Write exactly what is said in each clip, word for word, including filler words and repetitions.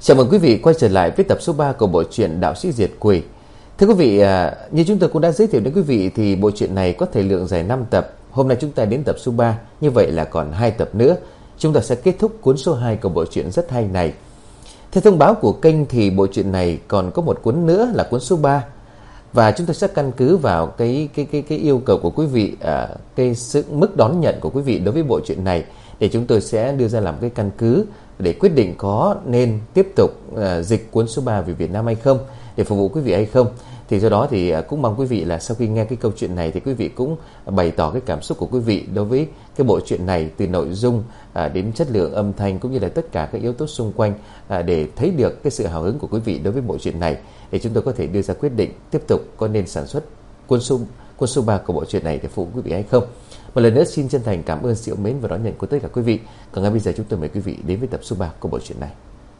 Chào mừng quý vị quay trở lại với tập số ba của bộ truyện Đạo Sĩ Diệt Quỷ. Thưa quý vị, như chúng tôi cũng đã giới thiệu đến quý vị thì bộ truyện này có thời lượng dài năm tập. Hôm nay chúng ta đến tập số ba, như vậy là còn hai tập nữa. Chúng ta sẽ kết thúc cuốn số hai của bộ truyện rất hay này. Theo thông báo của kênh thì bộ truyện này còn có một cuốn nữa là cuốn số ba. Và chúng tôi sẽ căn cứ vào cái cái cái cái yêu cầu của quý vị, à, cái sự mức đón nhận của quý vị đối với bộ truyện này, để chúng tôi sẽ đưa ra làm cái căn cứ để quyết định có nên tiếp tục uh, dịch cuốn số ba về Việt Nam hay không, để phục vụ quý vị hay không. Thì do đó thì uh, cũng mong quý vị là sau khi nghe cái câu chuyện này thì quý vị cũng bày tỏ cái cảm xúc của quý vị đối với cái bộ truyện này, từ nội dung uh, đến chất lượng âm thanh cũng như là tất cả các yếu tố xung quanh, uh, để thấy được cái sự hào hứng của quý vị đối với bộ truyện này, để chúng tôi có thể đưa ra quyết định tiếp tục có nên sản xuất cuốn số cuốn số ba của bộ truyện này để phục vụ quý vị hay không. Một lần nữa xin chân thành cảm ơn sự yêu mến và đón nhận của tất cả quý vị. Còn ngay bây giờ chúng tôi mời quý vị đến với tập số ba của bộ truyện này.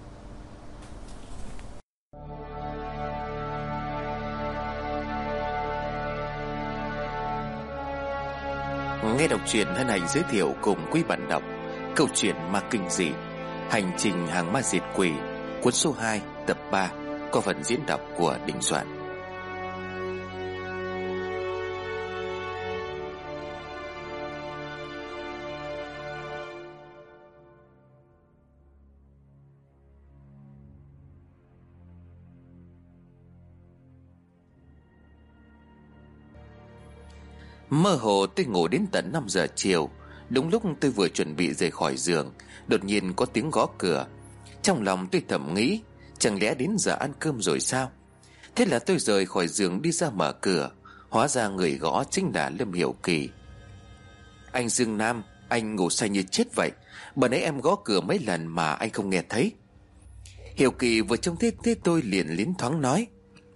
Nghe đọc truyện hân hạnh giới thiệu cùng quý bạn đọc câu chuyện ma kinh dị Hành trình hàng ma diệt quỷ, cuốn số hai tập ba, có phần diễn đọc của Đình Soạn. Mơ hồ tôi ngủ đến tận năm giờ chiều. Đúng lúc tôi vừa chuẩn bị rời khỏi giường, đột nhiên có tiếng gõ cửa. Trong lòng tôi thầm nghĩ, chẳng lẽ đến giờ ăn cơm rồi sao? Thế là tôi rời khỏi giường đi ra mở cửa. Hóa ra người gõ chính là Lâm Hiểu Kỳ. Anh Dương Nam, anh ngủ say như chết vậy. Bữa nãy em gõ cửa mấy lần mà anh không nghe thấy. Hiểu Kỳ vừa trông thấy thế tôi liền liến thoáng nói: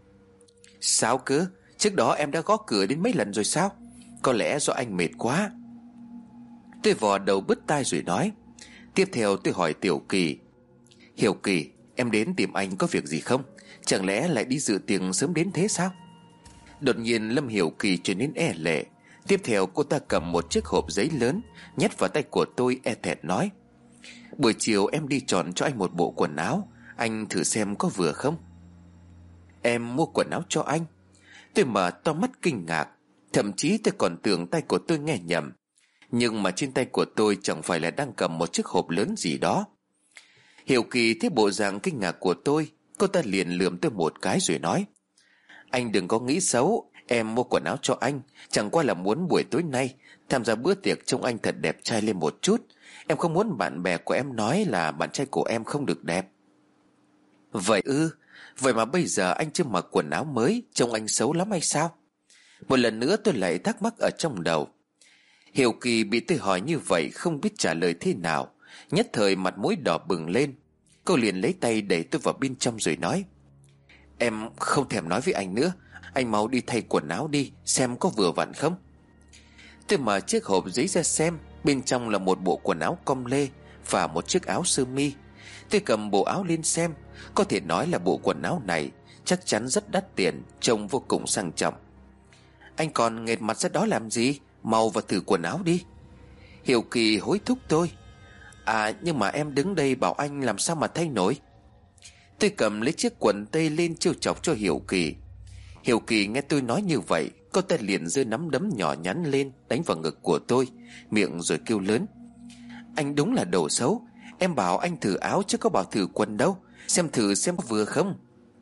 Sao cơ? Trước đó em đã gõ cửa đến mấy lần rồi sao? Có lẽ do anh mệt quá. Tôi vò đầu bứt tai rồi nói. Tiếp theo tôi hỏi Tiểu Kỳ: Hiểu Kỳ, em đến tìm anh có việc gì không? Chẳng lẽ lại đi dự tiệc sớm đến thế sao? Đột nhiên Lâm Hiểu Kỳ trở nên e lệ. Tiếp theo cô ta cầm một chiếc hộp giấy lớn nhét vào tay của tôi, e thẹn nói: Buổi chiều em đi chọn cho anh một bộ quần áo, anh thử xem có vừa không. Em mua quần áo cho anh? Tôi mở to mắt kinh ngạc. Thậm chí tôi còn tưởng tay của tôi nghe nhầm. Nhưng mà trên tay của tôi chẳng phải là đang cầm một chiếc hộp lớn gì đó. Hiểu Kỳ thấy bộ dạng kinh ngạc của tôi, cô ta liền lườm tôi một cái rồi nói: Anh đừng có nghĩ xấu, em mua quần áo cho anh chẳng qua là muốn buổi tối nay tham gia bữa tiệc trông anh thật đẹp trai lên một chút. Em không muốn bạn bè của em nói là bạn trai của em không được đẹp. Vậy ư? Vậy mà bây giờ anh chưa mặc quần áo mới, trông anh xấu lắm hay sao? Một lần nữa tôi lại thắc mắc ở trong đầu. Hiểu Kỳ bị tôi hỏi như vậy không biết trả lời thế nào, nhất thời mặt mũi đỏ bừng lên. Cô liền lấy tay đẩy tôi vào bên trong rồi nói: Em không thèm nói với anh nữa, anh mau đi thay quần áo đi, xem có vừa vặn không. Tôi mở chiếc hộp giấy ra xem. Bên trong là một bộ quần áo com lê và một chiếc áo sơ mi. Tôi cầm bộ áo lên xem. Có thể nói là bộ quần áo này chắc chắn rất đắt tiền, trông vô cùng sang trọng. Anh còn nghệt mặt ra đó làm gì? Mau vào thử quần áo đi. Hiểu Kỳ hối thúc tôi. À nhưng mà em đứng đây bảo anh làm sao mà thay nổi. Tôi cầm lấy chiếc quần tây lên trêu chọc cho Hiểu Kỳ. Hiểu Kỳ nghe tôi nói như vậy, cô ta liền giơ nắm đấm nhỏ nhắn lên đánh vào ngực của tôi, miệng rồi kêu lớn: Anh đúng là đồ xấu. Em bảo anh thử áo chứ có bảo thử quần đâu. Xem thử xem có vừa không.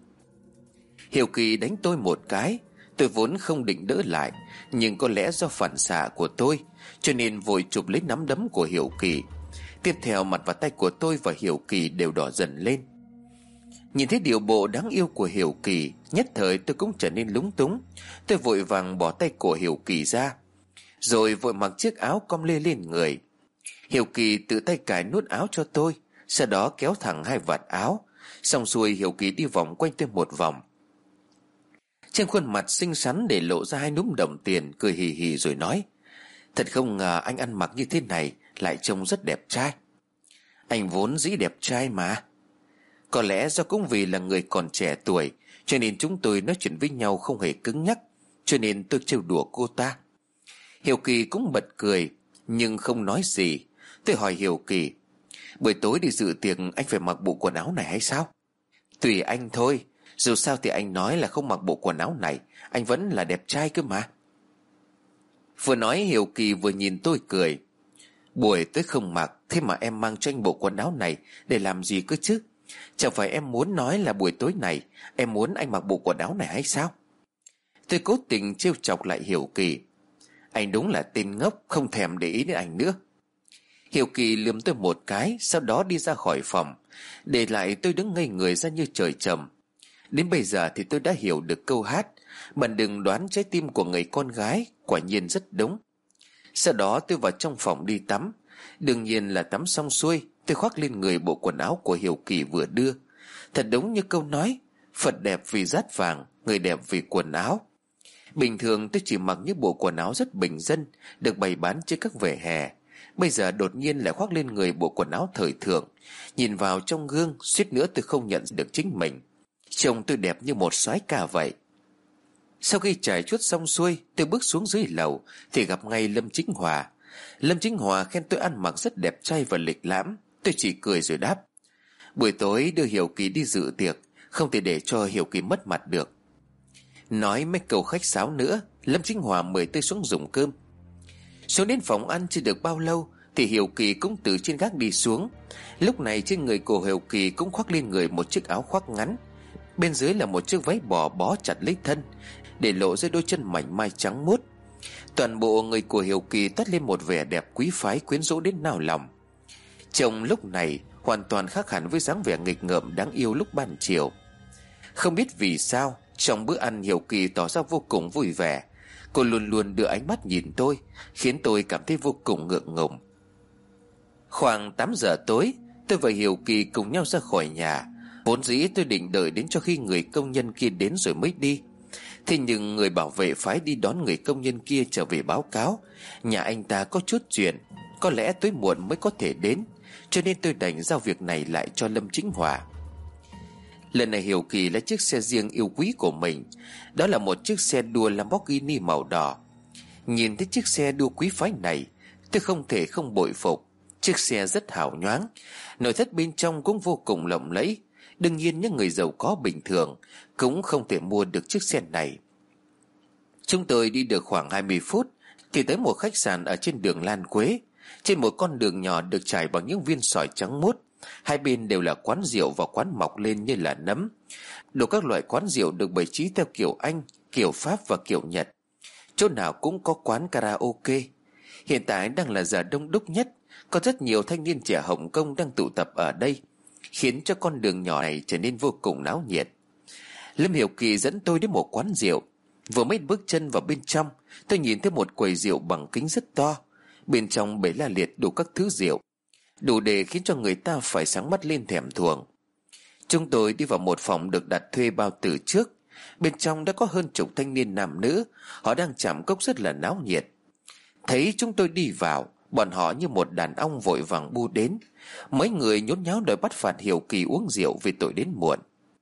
Hiểu Kỳ đánh tôi một cái. Tôi vốn không định đỡ lại, nhưng có lẽ do phản xạ của tôi, cho nên vội chụp lấy nắm đấm của Hiểu Kỳ. Tiếp theo mặt và tay của tôi và Hiểu Kỳ đều đỏ dần lên. Nhìn thấy điệu bộ đáng yêu của Hiểu Kỳ, nhất thời tôi cũng trở nên lúng túng. Tôi vội vàng bỏ tay của Hiểu Kỳ ra, rồi vội mặc chiếc áo com lê lên người. Hiểu Kỳ tự tay cài nút áo cho tôi, sau đó kéo thẳng hai vạt áo. Xong xuôi Hiểu Kỳ đi vòng quanh tôi một vòng. Trên khuôn mặt xinh xắn để lộ ra hai núm đồng tiền, cười hì hì rồi nói: Thật không ngờ anh ăn mặc như thế này lại trông rất đẹp trai. Anh vốn dĩ đẹp trai mà. Có lẽ do cũng vì là người còn trẻ tuổi, cho nên chúng tôi nói chuyện với nhau không hề cứng nhắc, cho nên tôi trêu đùa cô ta. Hiểu Kỳ cũng bật cười nhưng không nói gì. Tôi hỏi Hiểu Kỳ: Buổi tối đi dự tiệc anh phải mặc bộ quần áo này hay sao? Tùy anh thôi, dù sao thì anh nói là không mặc bộ quần áo này, anh vẫn là đẹp trai cơ mà. Vừa nói Hiểu Kỳ vừa nhìn tôi cười. Buổi tối không mặc, thế mà em mang cho anh bộ quần áo này để làm gì cơ chứ? Chẳng phải em muốn nói là buổi tối này em muốn anh mặc bộ quần áo này hay sao? Tôi cố tình trêu chọc lại Hiểu Kỳ. Anh đúng là tên ngốc, không thèm để ý đến anh nữa. Hiểu Kỳ lườm tôi một cái, sau đó đi ra khỏi phòng, để lại tôi đứng ngây người ra như trời trầm. Đến bây giờ thì tôi đã hiểu được câu hát "Bạn đừng đoán trái tim của người con gái", quả nhiên rất đúng. Sau đó tôi vào trong phòng đi tắm. Đương nhiên là tắm xong xuôi, tôi khoác lên người bộ quần áo của Hiểu Kỳ vừa đưa. Thật đúng như câu nói, Phật đẹp vì dát vàng, người đẹp vì quần áo. Bình thường tôi chỉ mặc những bộ quần áo rất bình dân, được bày bán trên các vỉa hè. Bây giờ đột nhiên lại khoác lên người bộ quần áo thời thượng. Nhìn vào trong gương, suýt nữa tôi không nhận được chính mình. Trông tôi đẹp như một soái ca vậy. Sau khi trải chuốt xong xuôi, tôi bước xuống dưới lầu thì gặp ngay Lâm Chính Hòa. Lâm Chính Hòa khen tôi ăn mặc rất đẹp trai và lịch lãm. Tôi chỉ cười rồi đáp: Buổi tối đưa Hiểu Kỳ đi dự tiệc, không thể để cho Hiểu Kỳ mất mặt được. Nói mấy câu khách sáo nữa, Lâm Chính Hòa mời tôi xuống dùng cơm. Xuống đến phòng ăn chưa được bao lâu thì Hiểu Kỳ cũng từ trên gác đi xuống. Lúc này trên người của Hiểu Kỳ cũng khoác lên người một chiếc áo khoác ngắn, bên dưới là một chiếc váy bò bó chặt lấy thân, để lộ ra đôi chân mảnh mai trắng muốt. Toàn bộ người của Hiểu Kỳ toát lên một vẻ đẹp quý phái quyến rũ đến nao lòng. Chồng lúc này hoàn toàn khác hẳn với dáng vẻ nghịch ngợm đáng yêu lúc ban chiều. Không biết vì sao, trong bữa ăn Hiểu Kỳ tỏ ra vô cùng vui vẻ. Cô luôn luôn đưa ánh mắt nhìn tôi, khiến tôi cảm thấy vô cùng ngượng ngùng. Khoảng tám giờ tối, tôi và Hiểu Kỳ cùng nhau ra khỏi nhà. Vốn dĩ tôi định đợi đến cho khi người công nhân kia đến rồi mới đi. Thế nhưng người bảo vệ phái đi đón người công nhân kia trở về báo cáo nhà anh ta có chút chuyện, có lẽ tối muộn mới có thể đến, cho nên tôi đành giao việc này lại cho Lâm Chính Hòa. Lần này Hiểu Kỳ lấy chiếc xe riêng yêu quý của mình. Đó là một chiếc xe đua Lamborghini màu đỏ. Nhìn thấy chiếc xe đua quý phái này, tôi không thể không bội phục. Chiếc xe rất hào nhoáng, nội thất bên trong cũng vô cùng lộng lẫy. Đương nhiên những người giàu có bình thường cũng không thể mua được chiếc xe này. Chúng tôi đi được khoảng hai mươi phút thì tới một khách sạn ở trên đường Lan Quế. Trên một con đường nhỏ được trải bằng những viên sỏi trắng muốt. Hai bên đều là quán rượu và quán mọc lên như là nấm. Đủ các loại quán rượu được bày trí theo kiểu Anh, kiểu Pháp và kiểu Nhật. Chỗ nào cũng có quán karaoke. Hiện tại đang là giờ đông đúc nhất. Có rất nhiều thanh niên trẻ Hồng Kông đang tụ tập ở đây, khiến cho con đường nhỏ này trở nên vô cùng náo nhiệt. Lâm Hiểu Kỳ dẫn tôi đến một quán rượu. Vừa mới bước chân vào bên trong, tôi nhìn thấy một quầy rượu bằng kính rất to. Bên trong bày la liệt đủ các thứ rượu, đủ để khiến cho người ta phải sáng mắt lên thèm thuồng. Chúng tôi đi vào một phòng được đặt thuê bao từ trước. Bên trong đã có hơn chục thanh niên nam nữ, họ đang chạm cốc rất là náo nhiệt. Thấy chúng tôi đi vào, bọn họ như một đàn ong vội vàng bu đến. Mấy người nhốn nháo đòi bắt phạt Hiểu Kỳ uống rượu vì tội đến muộn.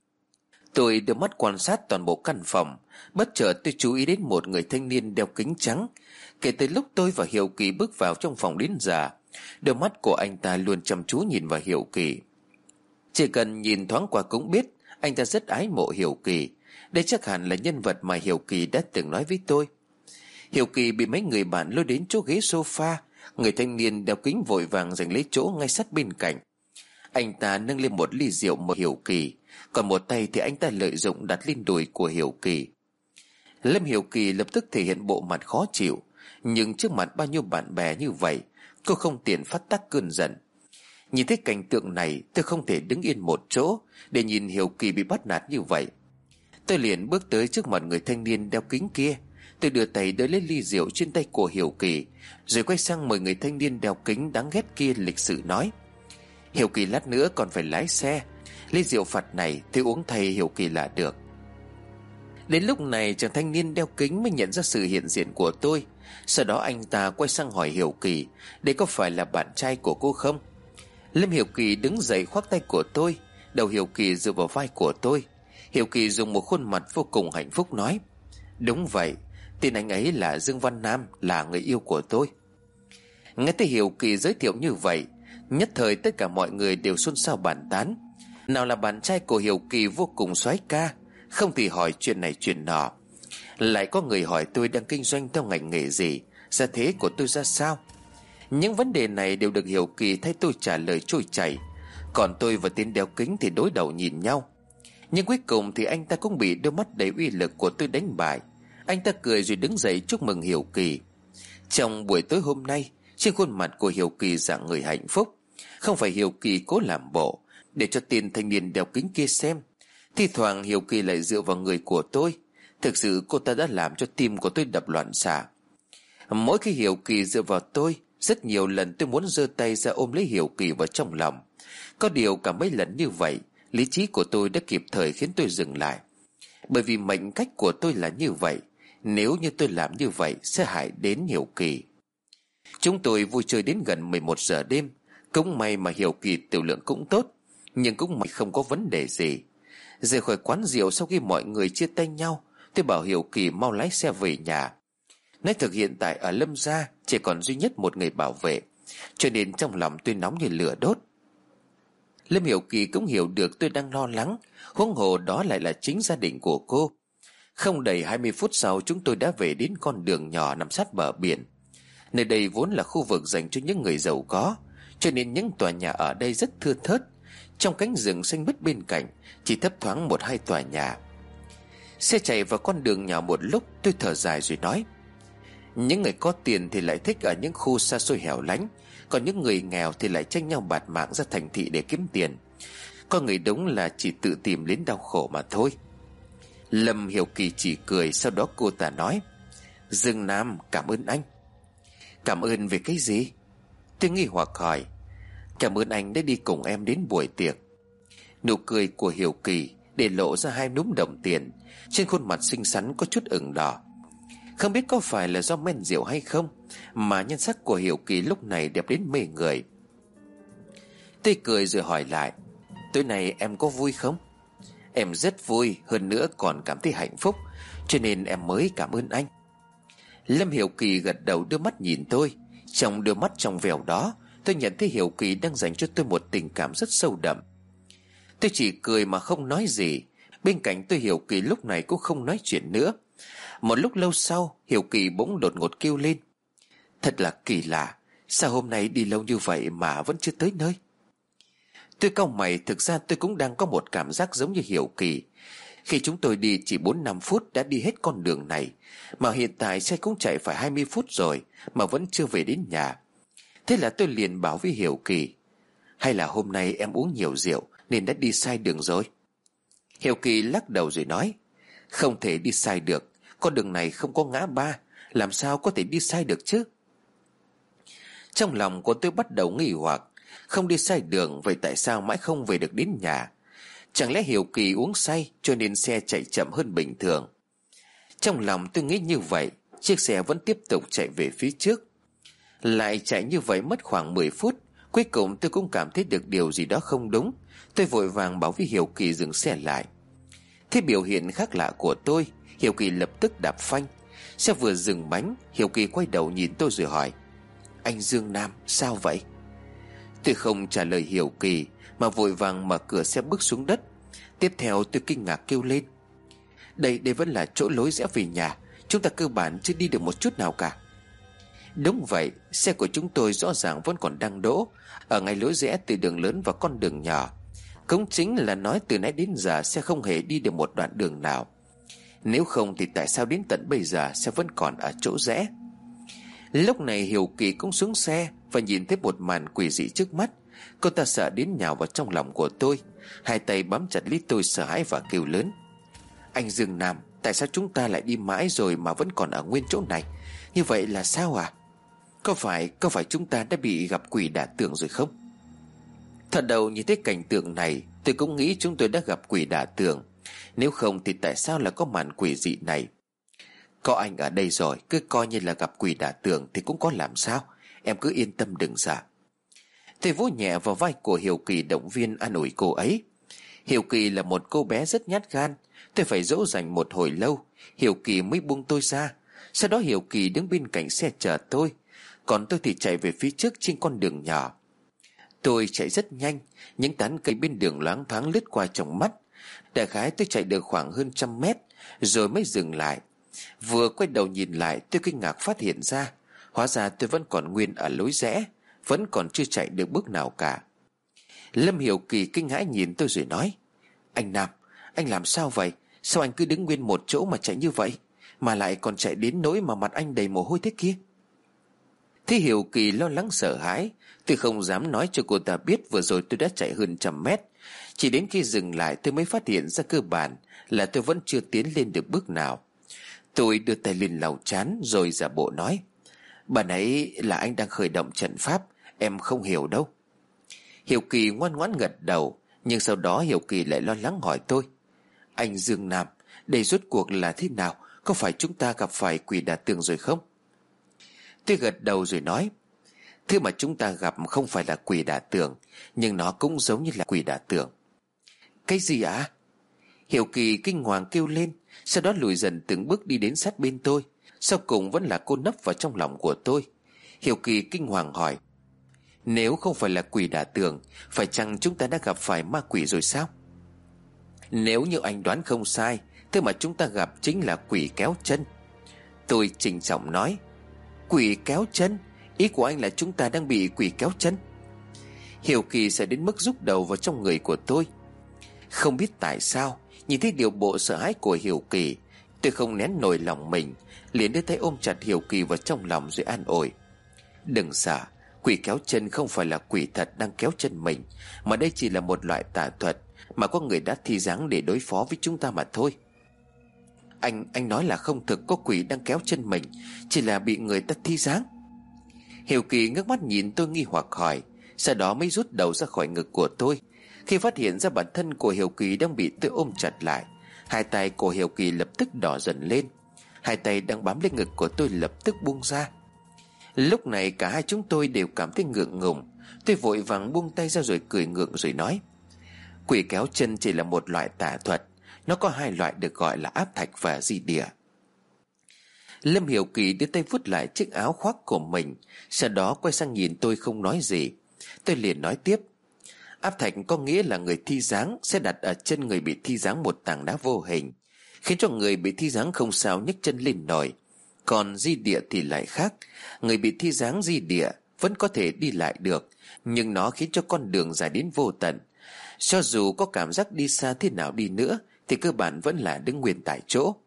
Tôi đưa mắt quan sát toàn bộ căn phòng. Bất chợt tôi chú ý đến một người thanh niên đeo kính trắng. Kể từ lúc tôi và Hiểu Kỳ bước vào trong phòng đến giờ, đôi mắt của anh ta luôn chăm chú nhìn vào Hiểu Kỳ. Chỉ cần nhìn thoáng qua cũng biết anh ta rất ái mộ Hiểu Kỳ. Đây chắc hẳn là nhân vật mà Hiểu Kỳ đã từng nói với tôi. Hiểu Kỳ bị mấy người bạn lôi đến chỗ ghế sofa. Người thanh niên đeo kính vội vàng giành lấy chỗ ngay sát bên cạnh. Anh ta nâng lên một ly rượu mời Hiểu Kỳ, còn một tay thì anh ta lợi dụng đặt lên đùi của Hiểu Kỳ. Lâm Hiểu Kỳ lập tức thể hiện bộ mặt khó chịu, nhưng trước mặt bao nhiêu bạn bè như vậy, cô không tiện phát tác cơn giận. Nhìn thấy cảnh tượng này, tôi không thể đứng yên một chỗ để nhìn Hiểu Kỳ bị bắt nạt như vậy. Tôi liền bước tới trước mặt người thanh niên đeo kính kia. Tôi đưa tay đỡ lấy ly rượu trên tay của Hiểu Kỳ, rồi quay sang mời người thanh niên đeo kính đáng ghét kia lịch sự nói: Hiểu Kỳ lát nữa còn phải lái xe, ly rượu phạt này tôi uống thay Hiểu Kỳ là được. Đến lúc này chàng thanh niên đeo kính mới nhận ra sự hiện diện của tôi. Sau đó anh ta quay sang hỏi Hiểu Kỳ đây có phải là bạn trai của cô không. Lâm Hiểu Kỳ đứng dậy khoác tay của tôi, đầu Hiểu Kỳ dựa vào vai của tôi. Hiểu Kỳ dùng một khuôn mặt vô cùng hạnh phúc nói: Đúng vậy, tên anh ấy là Dương Văn Nam, là người yêu của tôi. Nghe thấy Hiểu Kỳ giới thiệu như vậy, nhất thời tất cả mọi người đều xôn xao bàn tán. Nào là bạn trai của Hiểu Kỳ vô cùng soái ca, không thì hỏi chuyện này chuyện nọ. Lại có người hỏi tôi đang kinh doanh theo ngành nghề gì, gia thế của tôi ra sao. Những vấn đề này đều được Hiểu Kỳ thấy tôi trả lời trôi chảy. Còn tôi và tên đeo kính thì đối đầu nhìn nhau. Nhưng cuối cùng thì anh ta cũng bị đôi mắt đầy uy lực của tôi đánh bại. Anh ta cười rồi đứng dậy chúc mừng Hiểu Kỳ. Trong buổi tối hôm nay, trên khuôn mặt của Hiểu Kỳ dạng người hạnh phúc. Không phải Hiểu Kỳ cố làm bộ để cho tên thanh niên đeo kính kia xem. Thi thoảng Hiểu Kỳ lại dựa vào người của tôi. Thực sự cô ta đã làm cho tim của tôi đập loạn xạ. Mỗi khi Hiểu Kỳ dựa vào tôi, rất nhiều lần tôi muốn giơ tay ra ôm lấy Hiểu Kỳ vào trong lòng. Có điều cả mấy lần như vậy, lý trí của tôi đã kịp thời khiến tôi dừng lại. Bởi vì mệnh cách của tôi là như vậy. Nếu như tôi làm như vậy sẽ hại đến Hiểu Kỳ. Chúng tôi vui chơi đến gần mười một giờ đêm. Cũng may mà Hiểu Kỳ tiểu lượng cũng tốt, nhưng cũng may không có vấn đề gì. Rời khỏi quán rượu sau khi mọi người chia tay nhau, tôi bảo Hiểu Kỳ mau lái xe về nhà. Nói thực hiện tại ở Lâm gia chỉ còn duy nhất một người bảo vệ, cho nên trong lòng tôi nóng như lửa đốt. Lâm Hiểu Kỳ cũng hiểu được tôi đang lo lắng, huống hồ đó lại là chính gia đình của cô. Không đầy hai mươi phút sau, chúng tôi đã về đến con đường nhỏ nằm sát bờ biển. Nơi đây vốn là khu vực dành cho những người giàu có, cho nên những tòa nhà ở đây rất thưa thớt. Trong cánh rừng xanh biếc bên cạnh chỉ thấp thoáng một hai tòa nhà. Xe chạy vào con đường nhỏ một lúc, tôi thở dài rồi nói: những người có tiền thì lại thích ở những khu xa xôi hẻo lánh, còn những người nghèo thì lại tranh nhau bạt mạng ra thành thị để kiếm tiền. Có người đúng là chỉ tự tìm đến đau khổ mà thôi. Lâm Hiểu Kỳ chỉ cười, sau đó cô ta nói: Dương Nam, cảm ơn anh. Cảm ơn về cái gì? Tôi nghi hoặc hỏi. Cảm ơn anh đã đi cùng em đến buổi tiệc. Nụ cười của Hiểu Kỳ để lộ ra hai núm đồng tiền, trên khuôn mặt xinh xắn có chút ửng đỏ. Không biết có phải là do men rượu hay không mà nhan sắc của Hiểu Kỳ lúc này đẹp đến mê người. Tôi cười rồi hỏi lại: tối nay em có vui không? Em rất vui, hơn nữa còn cảm thấy hạnh phúc, cho nên em mới cảm ơn anh. Lâm Hiểu Kỳ gật đầu đưa mắt nhìn tôi. Trong đôi mắt trong veo đó, tôi nhận thấy Hiểu Kỳ đang dành cho tôi một tình cảm rất sâu đậm. Tôi chỉ cười mà không nói gì. Bên cạnh tôi, Hiểu Kỳ lúc này cũng không nói chuyện nữa. Một lúc lâu sau, Hiểu Kỳ bỗng đột ngột kêu lên: thật là kỳ lạ, sao hôm nay đi lâu như vậy mà vẫn chưa tới nơi? Tôi cau mày, thực ra tôi cũng đang có một cảm giác giống như Hiểu Kỳ. Khi chúng tôi đi chỉ bốn năm phút đã đi hết con đường này, mà hiện tại xe cũng chạy phải hai mươi phút rồi mà vẫn chưa về đến nhà. Thế là tôi liền bảo với Hiểu Kỳ: hay là hôm nay em uống nhiều rượu nên đã đi sai đường rồi? Hiểu Kỳ lắc đầu rồi nói: không thể đi sai được, con đường này không có ngã ba, làm sao có thể đi sai được chứ? Trong lòng của tôi bắt đầu nghi hoặc, không đi sai đường, vậy tại sao mãi không về được đến nhà? Chẳng lẽ Hiểu Kỳ uống say cho nên xe chạy chậm hơn bình thường? Trong lòng tôi nghĩ như vậy, chiếc xe vẫn tiếp tục chạy về phía trước. Lại chạy như vậy mất khoảng mười phút, cuối cùng tôi cũng cảm thấy được điều gì đó không đúng. Tôi vội vàng bảo với Hiểu Kỳ dừng xe lại. Thế biểu hiện khác lạ của tôi, Hiểu Kỳ lập tức đạp phanh. Xe vừa dừng bánh, Hiểu Kỳ quay đầu nhìn tôi rồi hỏi: anh Dương Nam, sao vậy? Tôi không trả lời Hiểu Kỳ mà vội vàng mở cửa xe bước xuống đất. Tiếp theo tôi kinh ngạc kêu lên: Đây, đây vẫn là chỗ lối rẽ về nhà, chúng ta cơ bản chưa đi được một chút nào cả. Đúng vậy, xe của chúng tôi rõ ràng vẫn còn đang đỗ ở ngay lối rẽ từ đường lớn vào con đường nhỏ. Cũng chính là nói từ nãy đến giờ xe không hề đi được một đoạn đường nào. Nếu không thì tại sao đến tận bây giờ xe vẫn còn ở chỗ rẽ? Lúc này Hiểu Kỳ cũng xuống xe và nhìn thấy một màn quỷ dị trước mắt. Cô ta sợ đến nhào vào trong lòng của tôi, hai tay bám chặt lấy tôi sợ hãi và kêu lớn: Anh Dương Nam, tại sao chúng ta lại đi mãi rồi mà vẫn còn ở nguyên chỗ này? Như vậy là sao à? Có phải, có phải chúng ta đã bị gặp quỷ đả tường rồi không? Thật đầu nhìn thấy cảnh tượng này, tôi cũng nghĩ chúng tôi đã gặp quỷ đả tường. Nếu không thì tại sao là có màn quỷ dị này? Có anh ở đây rồi, cứ coi như là gặp quỷ đả tường thì cũng có làm sao. Em cứ yên tâm đừng sợ. Tôi vỗ nhẹ vào vai của Hiểu Kỳ, động viên an ủi cô ấy. Hiểu Kỳ là một cô bé rất nhát gan. Tôi phải dỗ dành một hồi lâu, Hiểu Kỳ mới buông tôi ra. Sau đó Hiểu Kỳ đứng bên cạnh xe chờ tôi, còn tôi thì chạy về phía trước trên con đường nhỏ. Tôi chạy rất nhanh, những tán cây bên đường loáng thoáng lướt qua trong mắt. Đại khái tôi chạy được khoảng hơn trăm mét rồi mới dừng lại. Vừa quay đầu nhìn lại, tôi kinh ngạc phát hiện ra hóa ra tôi vẫn còn nguyên ở lối rẽ, vẫn còn chưa chạy được bước nào cả. Lâm Hiểu Kỳ kinh hãi nhìn tôi rồi nói: Anh Nam, anh làm sao vậy? Sao anh cứ đứng nguyên một chỗ mà chạy như vậy, mà lại còn chạy đến nỗi mà mặt anh đầy mồ hôi thế kia? Thế Hiểu Kỳ lo lắng sợ hãi. Tôi không dám nói cho cô ta biết vừa rồi tôi đã chạy hơn trăm mét. Chỉ đến khi dừng lại tôi mới phát hiện ra cơ bản là tôi vẫn chưa tiến lên được bước nào. Tôi đưa tay lên lau trán rồi giả bộ nói: Bạn ấy là anh đang khởi động trận pháp, em không hiểu đâu. Hiểu Kỳ ngoan ngoãn gật đầu. Nhưng sau đó Hiểu Kỳ lại lo lắng hỏi tôi: Anh Dương Nam, đây rốt cuộc là thế nào? Có phải chúng ta gặp phải quỷ đả tường rồi không? Tôi gật đầu rồi nói: Thứ mà chúng ta gặp không phải là quỷ đả tường, nhưng nó cũng giống như là quỷ đả tường. Cái gì ạ? À? Hiểu Kỳ kinh hoàng kêu lên, sau đó lùi dần từng bước đi đến sát bên tôi. Sau cùng vẫn là cô nấp vào trong lòng của tôi. Hiểu Kỳ kinh hoàng hỏi: Nếu không phải là quỷ đả tường, phải chăng chúng ta đã gặp phải ma quỷ rồi sao? Nếu như anh đoán không sai, thứ mà chúng ta gặp chính là quỷ kéo chân. Tôi trịnh trọng nói: Quỷ kéo chân? Ý của anh là chúng ta đang bị quỷ kéo chân? Hiểu Kỳ sẽ đến mức rút đầu vào trong người của tôi. Không biết tại sao, nhìn thấy điều bộ sợ hãi của Hiểu Kỳ, tôi không nén nổi lòng mình, liền đưa tay ôm chặt Hiểu Kỳ vào trong lòng rồi an ủi: Đừng sợ, quỷ kéo chân không phải là quỷ thật đang kéo chân mình, mà đây chỉ là một loại tà thuật mà có người đã thi dáng để đối phó với chúng ta mà thôi. Anh, anh nói là không thực có quỷ đang kéo chân mình, chỉ là bị người ta thi dáng. Hiểu Kỳ ngước mắt nhìn tôi nghi hoặc hỏi, sau đó mới rút đầu ra khỏi ngực của tôi. Khi phát hiện ra bản thân của Hiểu Kỳ đang bị tôi ôm chặt lại, hai tay của Hiểu Kỳ lập tức đỏ dần lên. Hai tay đang bám lên ngực của tôi lập tức buông ra. Lúc này cả hai chúng tôi đều cảm thấy ngượng ngùng. Tôi vội vàng buông tay ra rồi cười ngượng rồi nói: Quỷ kéo chân chỉ là một loại tà thuật. Nó có hai loại được gọi là áp thạch và di địa. Lâm Hiểu Kỳ đưa tay vuốt lại chiếc áo khoác của mình, sau đó quay sang nhìn tôi không nói gì. Tôi liền nói tiếp: Áp thạch có nghĩa là người thi dáng sẽ đặt ở chân người bị thi dáng một tảng đá vô hình, khiến cho người bị thi dáng không sao nhấc chân lên nổi. Còn di địa thì lại khác. Người bị thi dáng di địa vẫn có thể đi lại được, nhưng nó khiến cho con đường dài đến vô tận. Cho dù có cảm giác đi xa thế nào đi nữa thì cơ bản vẫn là đứng nguyên tại chỗ.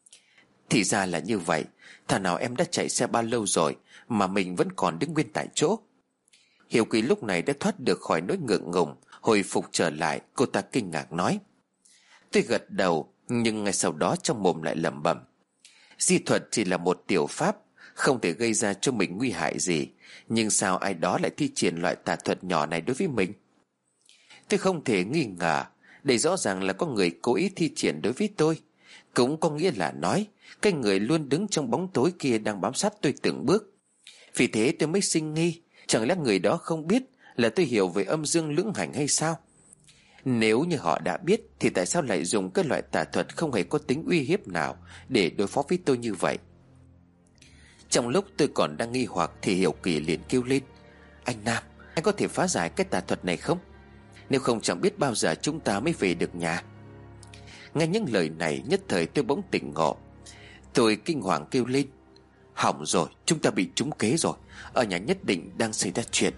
Thì ra là như vậy. Thảo nào em đã chạy xe bao lâu rồi mà mình vẫn còn đứng nguyên tại chỗ. Hiểu Kỳ lúc này đã thoát được khỏi nỗi ngượng ngùng, hồi phục trở lại. Cô ta kinh ngạc nói. Tôi gật đầu, nhưng ngay sau đó trong mồm lại lẩm bẩm: Di thuật chỉ là một tiểu pháp, không thể gây ra cho mình nguy hại gì, nhưng sao ai đó lại thi triển loại tà thuật nhỏ này đối với mình? Tôi không thể nghi ngờ, đây rõ ràng là có người cố ý thi triển đối với tôi. Cũng có nghĩa là nói cái người luôn đứng trong bóng tối kia đang bám sát tôi từng bước. Vì thế tôi mới sinh nghi, chẳng lẽ người đó không biết là tôi hiểu về âm dương lưỡng hành hay sao? Nếu như họ đã biết thì tại sao lại dùng cái loại tà thuật không hề có tính uy hiếp nào để đối phó với tôi như vậy? Trong lúc tôi còn đang nghi hoặc thì Hiểu Kỳ liền kêu lên: Anh Nam, anh có thể phá giải cái tà thuật này không? Nếu không chẳng biết bao giờ chúng ta mới về được nhà. Nghe những lời này nhất thời tôi bỗng tỉnh ngộ. Tôi kinh hoàng kêu lên: Hỏng rồi, chúng ta bị trúng kế rồi. Ở nhà nhất định đang xảy ra chuyện.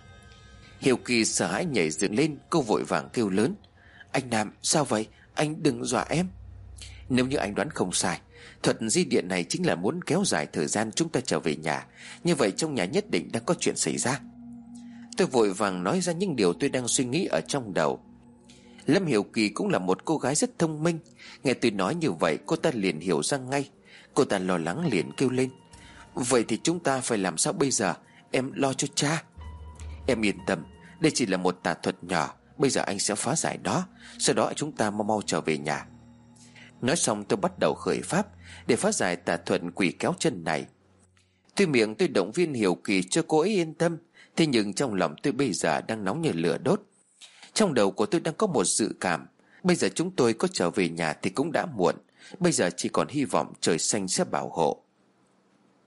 Hiểu Kỳ sợ hãi nhảy dựng lên. Cô vội vàng kêu lớn: Anh Nam, sao vậy? Anh đừng dọa em. Nếu như anh đoán không sai, thuật di điện này chính là muốn kéo dài thời gian chúng ta trở về nhà. Như vậy trong nhà nhất định đang có chuyện xảy ra. Tôi vội vàng nói ra những điều tôi đang suy nghĩ ở trong đầu. Lâm Hiểu Kỳ cũng là một cô gái rất thông minh. Nghe tôi nói như vậy cô ta liền hiểu ra ngay. Cô ta lo lắng liền kêu lên: Vậy thì chúng ta phải làm sao bây giờ? Em lo cho cha. Em yên tâm, đây chỉ là một tà thuật nhỏ. Bây giờ anh sẽ phá giải đó, sau đó chúng ta mau mau trở về nhà. Nói xong tôi bắt đầu khởi pháp để phá giải tà thuật quỷ kéo chân này. Tuy miệng tôi động viên Hiểu Kỳ cho cô ấy yên tâm, thế nhưng trong lòng tôi bây giờ đang nóng như lửa đốt. Trong đầu của tôi đang có một dự cảm. Bây giờ chúng tôi có trở về nhà thì cũng đã muộn. Bây giờ chỉ còn hy vọng trời xanh sẽ bảo hộ.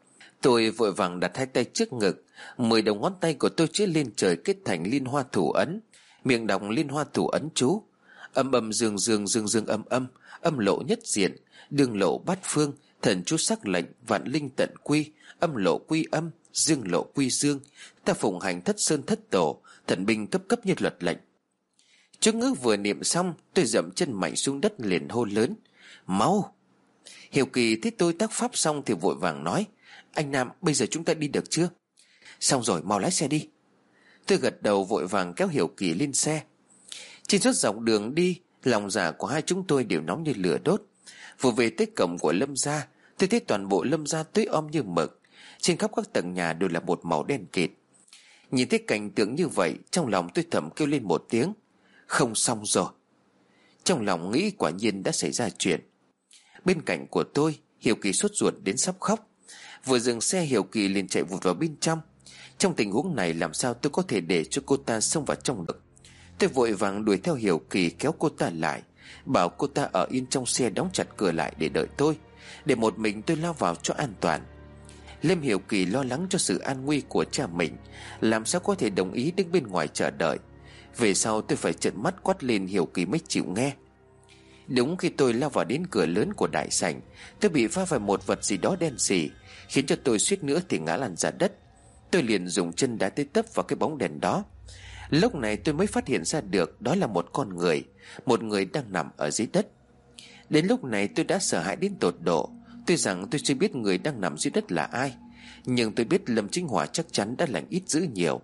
Tôi vội vàng đặt hai tay trước ngực, mười đầu ngón tay của tôi chĩa lên trời kết thành liên hoa thủ ấn, miệng đọc liên hoa thủ ấn chú: âm âm dương dương dương dương âm âm, âm lộ nhất diện, đương lộ bát phương, thần chú sắc lệnh, vạn linh tận quy, âm lộ quy âm, dương lộ quy dương, ta phụng hành thất sơn thất tổ, thần binh cấp cấp như luật lệnh. Chú ngữ vừa niệm xong, tôi dậm chân mạnh xuống đất liền hô lớn: mau! Hiểu Kỳ thấy tôi tác pháp xong thì vội vàng nói: anh Nam, bây giờ chúng ta đi được chưa? Xong rồi, mau lái xe đi. Tôi gật đầu vội vàng kéo Hiểu Kỳ lên xe. Trên suốt dọc đường đi, lòng dạ của hai chúng tôi đều nóng như lửa đốt. Vừa về tới cổng của Lâm gia, tôi thấy toàn bộ Lâm gia tối om như mực, trên khắp các tầng nhà đều là một màu đen kịt. Nhìn thấy cảnh tượng như vậy, trong lòng tôi thầm kêu lên một tiếng: không xong rồi. Trong lòng nghĩ quả nhiên đã xảy ra chuyện. Bên cạnh của tôi, Hiểu Kỳ sốt ruột đến sắp khóc. Vừa dừng xe, Hiểu Kỳ liền chạy vụt vào bên trong. Trong tình huống này làm sao tôi có thể để cho cô ta xông vào trong được. Tôi vội vàng đuổi theo Hiểu Kỳ, kéo cô ta lại, bảo cô ta ở yên trong xe, đóng chặt cửa lại để đợi tôi, để một mình tôi lao vào cho an toàn. Lâm Hiểu Kỳ lo lắng cho sự an nguy của cha mình, làm sao có thể đồng ý đứng bên ngoài chờ đợi. Về sau tôi phải trợn mắt quát lên, Hiểu Kỳ mới chịu nghe. Đúng khi tôi lao vào đến cửa lớn của đại sảnh, tôi bị va phải một vật gì đó đen sì, khiến cho tôi suýt nữa thì ngã lăn ra đất. Tôi liền dùng chân đá tới tấp vào cái bóng đèn đó. Lúc này tôi mới phát hiện ra được đó là một con người, một người đang nằm ở dưới đất. Đến lúc này tôi đã sợ hãi đến tột độ. Tuy rằng tôi chưa biết người đang nằm dưới đất là ai, nhưng tôi biết Lâm Chính Hòa chắc chắn đã lành ít dữ nhiều.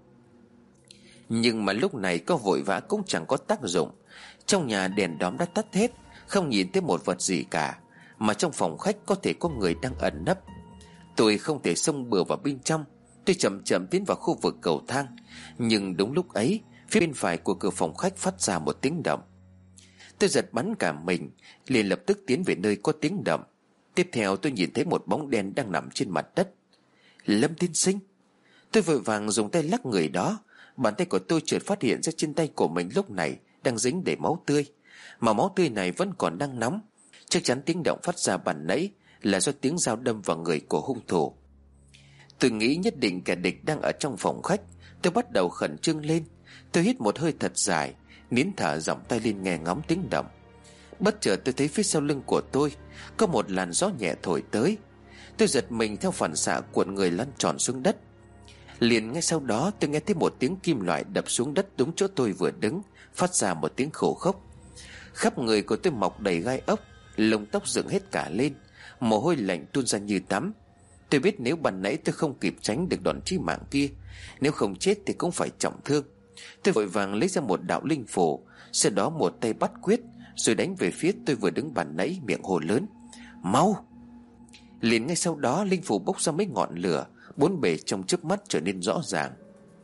Nhưng mà lúc này có vội vã cũng chẳng có tác dụng. Trong nhà đèn đóm đã tắt hết, không nhìn thấy một vật gì cả, mà trong phòng khách có thể có người đang ẩn nấp. Tôi không thể xông bừa vào bên trong. Tôi chậm chậm tiến vào khu vực cầu thang. Nhưng đúng lúc ấy, phía bên phải của cửa phòng khách phát ra một tiếng động. Tôi giật bắn cả mình, liền lập tức tiến về nơi có tiếng động. Tiếp theo tôi nhìn thấy một bóng đen đang nằm trên mặt đất. Lâm tiên sinh. Tôi vội vàng dùng tay lắc người đó. Bàn tay của tôi chợt phát hiện ra trên tay của mình lúc này đang dính đầy máu tươi, mà máu tươi này vẫn còn đang nóng. Chắc chắn tiếng động phát ra ban nãy là do tiếng dao đâm vào người của hung thủ. Tôi nghĩ nhất định kẻ địch đang ở trong phòng khách. Tôi bắt đầu khẩn trương lên. Tôi hít một hơi thật dài, nín thở giọng tay lên nghe ngóng tiếng động. Bất chợt tôi thấy phía sau lưng của tôi có một làn gió nhẹ thổi tới. Tôi giật mình, theo phản xạ cuộn người lăn tròn xuống đất. Liền ngay sau đó tôi nghe thấy một tiếng kim loại đập xuống đất đúng chỗ tôi vừa đứng, phát ra một tiếng khổ khốc. Khắp người của tôi mọc đầy gai ốc, lông tóc dựng hết cả lên, mồ hôi lạnh tuôn ra như tắm. Tôi biết nếu ban nãy tôi không kịp tránh được đòn chí mạng kia, nếu không chết thì cũng phải trọng thương. Tôi vội vàng lấy ra một đạo linh phù, sau đó một tay bắt quyết, rồi đánh về phía tôi vừa đứng ban nãy, miệng hô lớn: mau! Liền ngay sau đó linh phù bốc ra mấy ngọn lửa, bốn bề trong chớp mắt trở nên rõ ràng.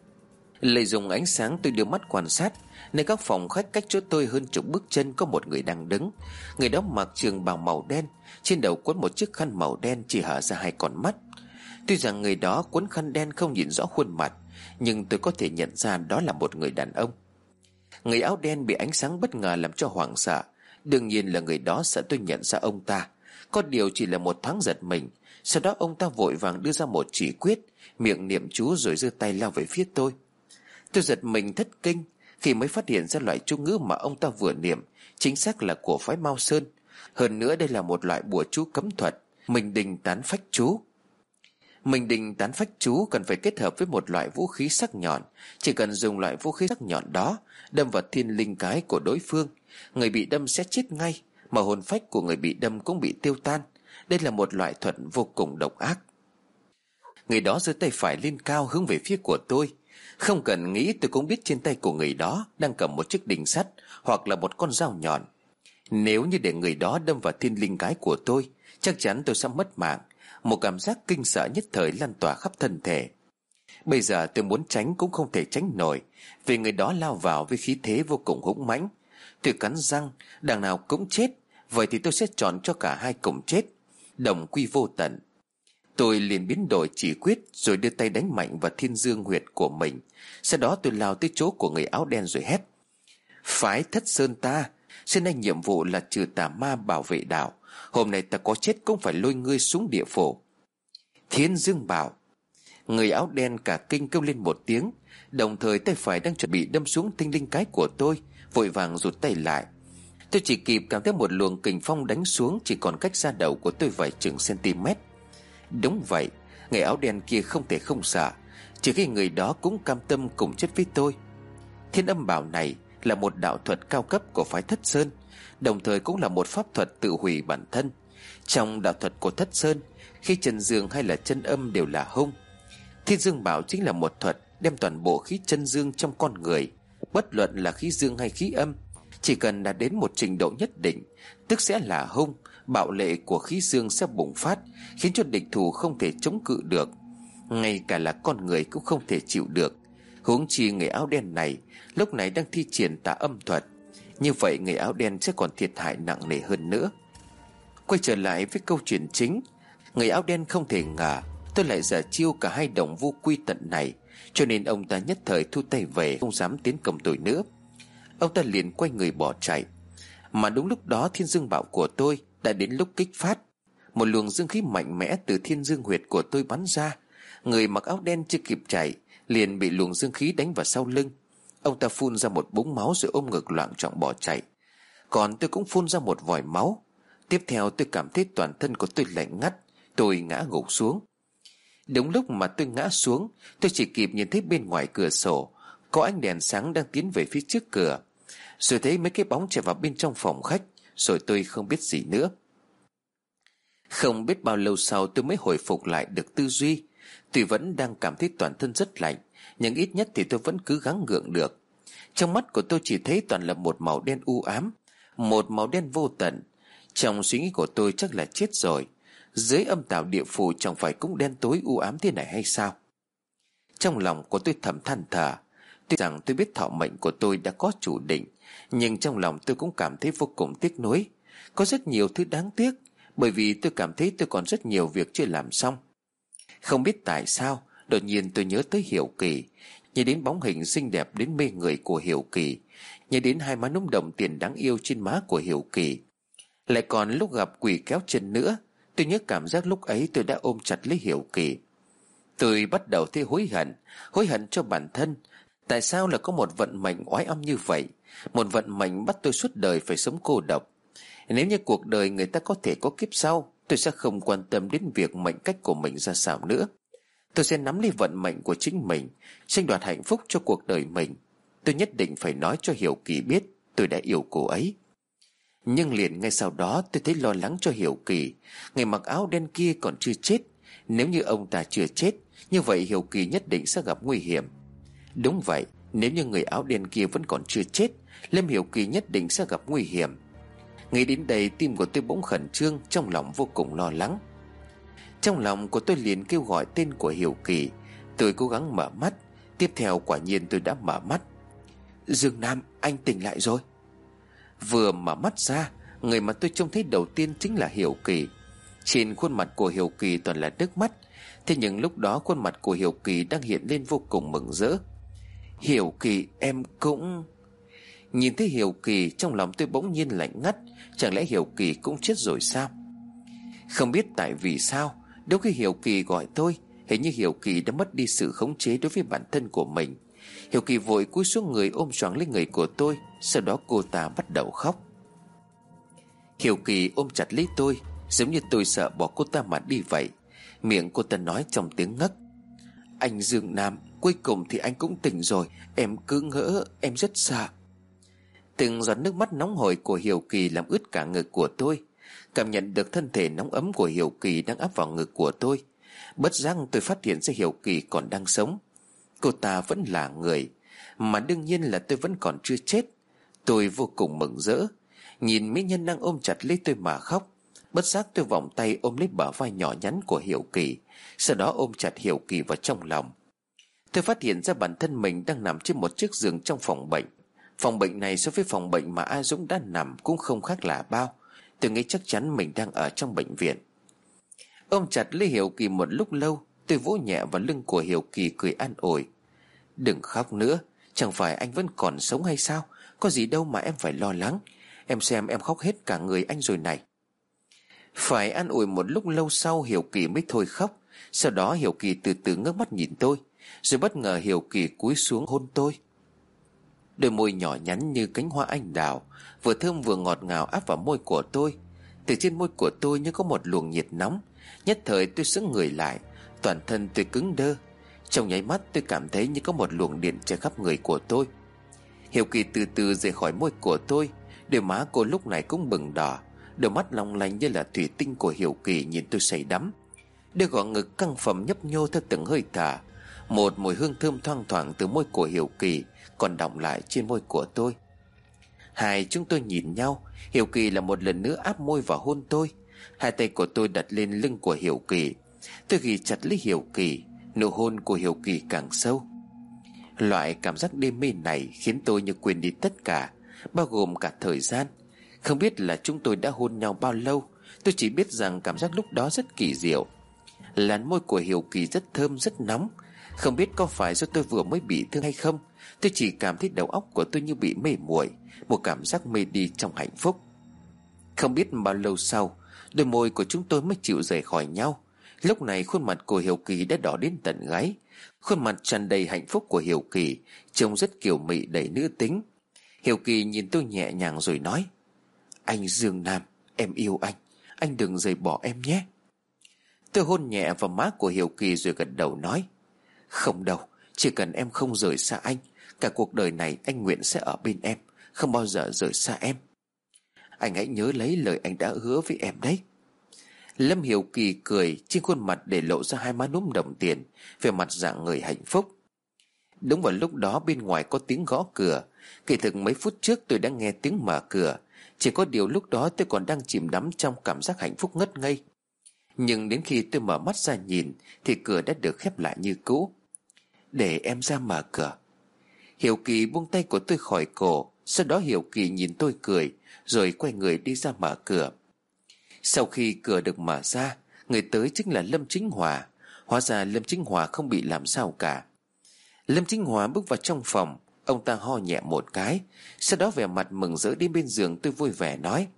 Lợi dụng ánh sáng tôi đưa mắt quan sát, nơi các phòng khách cách chỗ tôi hơn chục bước chân có một người đang đứng. Người đó mặc trường bào màu đen, trên đầu quấn một chiếc khăn màu đen chỉ hở ra hai con mắt. Tuy rằng người đó quấn khăn đen không nhìn rõ khuôn mặt, nhưng tôi có thể nhận ra đó là một người đàn ông. Người áo đen bị ánh sáng bất ngờ làm cho hoảng sợ. Đương nhiên là người đó sợ tôi nhận ra ông ta. Có điều chỉ là một thoáng giật mình. Sau đó ông ta vội vàng đưa ra một chỉ quyết, miệng niệm chú rồi giơ tay lao về phía tôi. Tôi giật mình thất kinh khi mới phát hiện ra loại chú ngữ mà ông ta vừa niệm chính xác là của phái Mao Sơn. Hơn nữa đây là một loại bùa chú cấm thuật, Minh Đình Tán Phách Chú. Minh Đình Tán Phách Chú cần phải kết hợp với một loại vũ khí sắc nhọn. Chỉ cần dùng loại vũ khí sắc nhọn đó đâm vào thiên linh cái của đối phương, người bị đâm sẽ chết ngay, mà hồn phách của người bị đâm cũng bị tiêu tan. Đây là một loại thuật vô cùng độc ác. Người đó giơ tay phải lên cao hướng về phía của tôi. Không cần nghĩ tôi cũng biết trên tay của người đó đang cầm một chiếc đinh sắt hoặc là một con dao nhọn. Nếu như để người đó đâm vào thiên linh cái của tôi, chắc chắn tôi sẽ mất mạng. Một cảm giác kinh sợ nhất thời lan tỏa khắp thân thể. Bây giờ tôi muốn tránh cũng không thể tránh nổi, vì người đó lao vào với khí thế vô cùng hung mãnh. Tôi cắn răng, đằng nào cũng chết, vậy thì tôi sẽ chọn cho cả hai cùng chết, đồng quy vô tận. Tôi liền biến đổi chỉ quyết, rồi đưa tay đánh mạnh vào thiên dương huyệt của mình. Sau đó tôi lao tới chỗ của người áo đen rồi hét: phái Thất Sơn ta, xin nay nhiệm vụ là trừ tà ma, bảo vệ đạo. Hôm nay ta có chết cũng phải lôi ngươi xuống địa phủ. Thiên Dương Bảo. Người áo đen cả kinh kêu lên một tiếng, đồng thời tay phải đang chuẩn bị đâm xuống tinh linh cái của tôi, vội vàng rụt tay lại. Tôi chỉ kịp cảm thấy một luồng kình phong đánh xuống, chỉ còn cách xa đầu của tôi vài chừng cm. Đúng vậy, người áo đen kia không thể không sợ, chỉ khi người đó cũng cam tâm cùng chết với tôi. Thiên Âm Bảo này là một đạo thuật cao cấp của phái Thất Sơn, đồng thời cũng là một pháp thuật tự hủy bản thân. Trong đạo thuật của Thất Sơn, khi chân dương hay là chân âm đều là hung. Thiên Dương Bảo chính là một thuật đem toàn bộ khí chân dương trong con người, bất luận là khí dương hay khí âm, chỉ cần đạt đến một trình độ nhất định, tức sẽ là hung. Bạo lệ của khí dương sẽ bùng phát, khiến cho địch thủ không thể chống cự được, ngay cả là con người cũng không thể chịu được. Huống chi người áo đen này lúc này đang thi triển tà âm thuật, như vậy người áo đen sẽ còn thiệt hại nặng nề hơn nữa. Quay trở lại với câu chuyện chính, người áo đen không thể ngờ tôi lại giả chiêu cả hai đồng vô quy tận này, cho nên ông ta nhất thời thu tay về, không dám tiến công tôi nữa. Ông ta liền quay người bỏ chạy. Mà đúng lúc đó Thiên Dương Bảo của tôi đã đến lúc kích phát. Một luồng dương khí mạnh mẽ từ thiên dương huyệt của tôi bắn ra. Người mặc áo đen chưa kịp chạy liền bị luồng dương khí đánh vào sau lưng. Ông ta phun ra một búng máu rồi ôm ngực loạng choạng bỏ chạy. Còn tôi cũng phun ra một vòi máu. Tiếp theo tôi cảm thấy toàn thân của tôi lạnh ngắt, tôi ngã gục xuống. Đúng lúc mà tôi ngã xuống, tôi chỉ kịp nhìn thấy bên ngoài cửa sổ có ánh đèn sáng đang tiến về phía trước cửa, rồi thấy mấy cái bóng chạy vào bên trong phòng khách. Rồi tôi không biết gì nữa. Không biết bao lâu sau tôi mới hồi phục lại được tư duy. Tuy vẫn đang cảm thấy toàn thân rất lạnh, nhưng ít nhất thì tôi vẫn cứ gắng gượng được. Trong mắt của tôi chỉ thấy toàn là một màu đen u ám, một màu đen vô tận. Trong suy nghĩ của tôi chắc là chết rồi, dưới âm tào địa phủ chẳng phải cũng đen tối u ám thế này hay sao? Trong lòng của tôi thầm than thở. Tuy rằng tôi biết thọ mệnh của tôi đã có chủ định, nhưng trong lòng tôi cũng cảm thấy vô cùng tiếc nuối. Có rất nhiều thứ đáng tiếc, bởi vì tôi cảm thấy tôi còn rất nhiều việc chưa làm xong. Không biết tại sao đột nhiên tôi nhớ tới Hiểu Kỳ, nhớ đến bóng hình xinh đẹp đến mê người của Hiểu Kỳ, nhớ đến hai má núm đồng tiền đáng yêu trên má của Hiểu Kỳ. Lại còn lúc gặp quỷ kéo chân nữa, tôi nhớ cảm giác lúc ấy tôi đã ôm chặt lấy Hiểu Kỳ. Tôi bắt đầu thấy hối hận, hối hận cho bản thân. Tại sao là có một vận mệnh oái âm như vậy, một vận mệnh bắt tôi suốt đời phải sống cô độc. Nếu như cuộc đời người ta có thể có kiếp sau, tôi sẽ không quan tâm đến việc mệnh cách của mình ra sao nữa. Tôi sẽ nắm lấy vận mệnh của chính mình, tranh đoạt hạnh phúc cho cuộc đời mình. Tôi nhất định phải nói cho Hiểu Kỳ biết tôi đã yêu cô ấy. Nhưng liền ngay sau đó tôi thấy lo lắng cho Hiểu Kỳ. Người mặc áo đen kia còn chưa chết. Nếu như ông ta chưa chết, như vậy Hiểu Kỳ nhất định sẽ gặp nguy hiểm. Đúng vậy, nếu như người áo đen kia vẫn còn chưa chết, Lâm Hiểu Kỳ nhất định sẽ gặp nguy hiểm. Nghĩ đến đây tim của tôi bỗng khẩn trương, trong lòng vô cùng lo lắng. Trong lòng của tôi liền kêu gọi tên của Hiểu Kỳ. Tôi cố gắng mở mắt. Tiếp theo quả nhiên tôi đã mở mắt. Dương Nam, anh tỉnh lại rồi. Vừa mở mắt ra, người mà tôi trông thấy đầu tiên chính là Hiểu Kỳ. Trên khuôn mặt của Hiểu Kỳ toàn là nước mắt. Thế nhưng lúc đó khuôn mặt của Hiểu Kỳ đang hiện lên vô cùng mừng rỡ. Hiểu Kỳ, em cũng... Nhìn thấy Hiểu Kỳ, trong lòng tôi bỗng nhiên lạnh ngắt. Chẳng lẽ Hiểu Kỳ cũng chết rồi sao? Không biết tại vì sao, đâu khi Hiểu Kỳ gọi tôi, hình như Hiểu Kỳ đã mất đi sự khống chế đối với bản thân của mình. Hiểu Kỳ vội cúi xuống người ôm choàng lấy người của tôi. Sau đó cô ta bắt đầu khóc. Hiểu Kỳ ôm chặt lấy tôi, giống như tôi sợ bỏ cô ta mà đi vậy. Miệng cô ta nói trong tiếng ngất: Anh Dương Nam, cuối cùng thì anh cũng tỉnh rồi. Em cứ ngỡ, em rất sợ. Từng giọt nước mắt nóng hổi của Hiểu Kỳ làm ướt cả ngực của tôi. Cảm nhận được thân thể nóng ấm của Hiểu Kỳ đang áp vào ngực của tôi, bất giác tôi phát hiện ra Hiểu Kỳ còn đang sống. Cô ta vẫn là người, mà đương nhiên là tôi vẫn còn chưa chết. Tôi vô cùng mừng rỡ, nhìn mỹ nhân đang ôm chặt lấy tôi mà khóc. Bất giác tôi vòng tay ôm lấy bả vai nhỏ nhắn của Hiểu Kỳ, sau đó ôm chặt Hiểu Kỳ vào trong lòng. Tôi phát hiện ra bản thân mình đang nằm trên một chiếc giường trong phòng bệnh. Phòng bệnh này so với phòng bệnh mà A Dũng đã nằm cũng không khác là bao. Tôi nghĩ chắc chắn mình đang ở trong bệnh viện. Ôm chặt lấy Hiểu Kỳ một lúc lâu, tôi vỗ nhẹ vào lưng của Hiểu Kỳ cười an ủi: Đừng khóc nữa, chẳng phải anh vẫn còn sống hay sao? Có gì đâu mà em phải lo lắng. Em xem em khóc hết cả người anh rồi này. Phải an ủi một lúc lâu sau, Hiểu Kỳ mới thôi khóc. Sau đó Hiểu Kỳ từ từ ngước mắt nhìn tôi, rồi bất ngờ Hiểu Kỳ cúi xuống hôn tôi. Đôi môi nhỏ nhắn như cánh hoa anh đào, vừa thơm vừa ngọt ngào áp vào môi của tôi. Từ trên môi của tôi như có một luồng nhiệt nóng. Nhất thời tôi sững người lại, toàn thân tôi cứng đơ. Trong nháy mắt tôi cảm thấy như có một luồng điện chạy khắp người của tôi. Hiểu Kỳ từ từ rời khỏi môi của tôi. Đôi má cô lúc này cũng bừng đỏ, đôi mắt long lanh như là thủy tinh của Hiểu Kỳ nhìn tôi say đắm. Đôi gò ngực căng phồng nhấp nhô theo từng hơi thở. Một mùi hương thơm thoang thoảng từ môi của Hiểu Kỳ còn đọng lại trên môi của tôi. Hai chúng tôi nhìn nhau. Hiểu Kỳ là một lần nữa áp môi vào hôn tôi. Hai tay của tôi đặt lên lưng của Hiểu Kỳ. Tôi ghì chặt lấy Hiểu Kỳ. Nụ hôn của Hiểu Kỳ càng sâu. Loại cảm giác đê mê này khiến tôi như quên đi tất cả, bao gồm cả thời gian. Không biết là chúng tôi đã hôn nhau bao lâu. Tôi chỉ biết rằng cảm giác lúc đó rất kỳ diệu. Làn môi của Hiểu Kỳ rất thơm rất nóng. Không biết có phải do tôi vừa mới bị thương hay không, tôi chỉ cảm thấy đầu óc của tôi như bị mê muội, một cảm giác mê đi trong hạnh phúc. Không biết bao lâu sau, đôi môi của chúng tôi mới chịu rời khỏi nhau. Lúc này khuôn mặt của Hiểu Kỳ đã đỏ đến tận gáy. Khuôn mặt tràn đầy hạnh phúc của Hiểu Kỳ trông rất kiều mị đầy nữ tính. Hiểu Kỳ nhìn tôi nhẹ nhàng rồi nói: "Anh Dương Nam, em yêu anh. Anh đừng rời bỏ em nhé." Tôi hôn nhẹ vào má của Hiểu Kỳ rồi gật đầu nói: "Không đâu, chỉ cần em không rời xa anh, cả cuộc đời này anh nguyện sẽ ở bên em, không bao giờ rời xa em. Anh hãy nhớ lấy lời anh đã hứa với em đấy." Lâm Hiểu Kỳ cười, trên khuôn mặt để lộ ra hai má núm đồng tiền, về mặt dạng người hạnh phúc. Đúng vào lúc đó bên ngoài có tiếng gõ cửa. Kỳ thực mấy phút trước tôi đã nghe tiếng mở cửa, chỉ có điều lúc đó tôi còn đang chìm đắm trong cảm giác hạnh phúc ngất ngây. Nhưng đến khi tôi mở mắt ra nhìn thì cửa đã được khép lại như cũ. "Để em ra mở cửa." Hiểu Kỳ buông tay của tôi khỏi cổ. Sau đó Hiểu Kỳ nhìn tôi cười, rồi quay người đi ra mở cửa. Sau khi cửa được mở ra, người tới chính là Lâm Chính Hòa. Hóa ra Lâm Chính Hòa không bị làm sao cả. Lâm Chính Hòa bước vào trong phòng. Ông ta ho nhẹ một cái, sau đó vẻ mặt mừng rỡ đến bên giường tôi vui vẻ nói: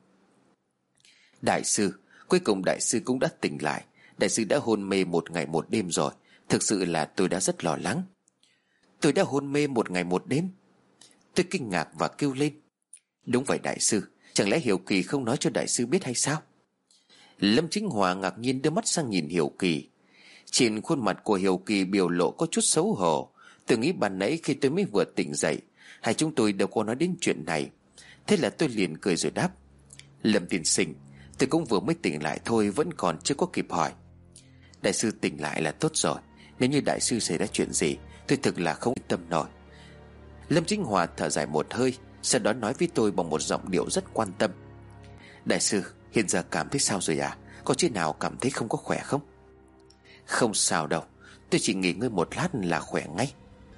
"Đại sư, cuối cùng đại sư cũng đã tỉnh lại. Đại sư đã hôn mê một ngày một đêm rồi. Thực sự là tôi đã rất lo lắng." "Tôi đã hôn mê một ngày một đêm?" Tôi kinh ngạc và kêu lên: "Đúng vậy đại sư, chẳng lẽ Hiểu Kỳ không nói cho đại sư biết hay sao?" Lâm Chính Hòa ngạc nhiên đưa mắt sang nhìn Hiểu Kỳ. Trên khuôn mặt của Hiểu Kỳ biểu lộ có chút xấu hổ. Tôi nghĩ ban nãy khi tôi mới vừa tỉnh dậy, hai chúng tôi đều có nói đến chuyện này. Thế là tôi liền cười rồi đáp: "Lâm tiên sinh, tôi cũng vừa mới tỉnh lại thôi, vẫn còn chưa có kịp hỏi." "Đại sư tỉnh lại là tốt rồi. Nếu như đại sư xảy ra chuyện gì, tôi thực là không yên tâm nổi." Lâm Chính Hòa thở dài một hơi, sau đó nói với tôi bằng một giọng điệu rất quan tâm: "Đại sư, hiện giờ cảm thấy sao rồi à? Có chỗ nào cảm thấy không có khỏe không?" "Không sao đâu, tôi chỉ nghỉ ngơi một lát là khỏe ngay."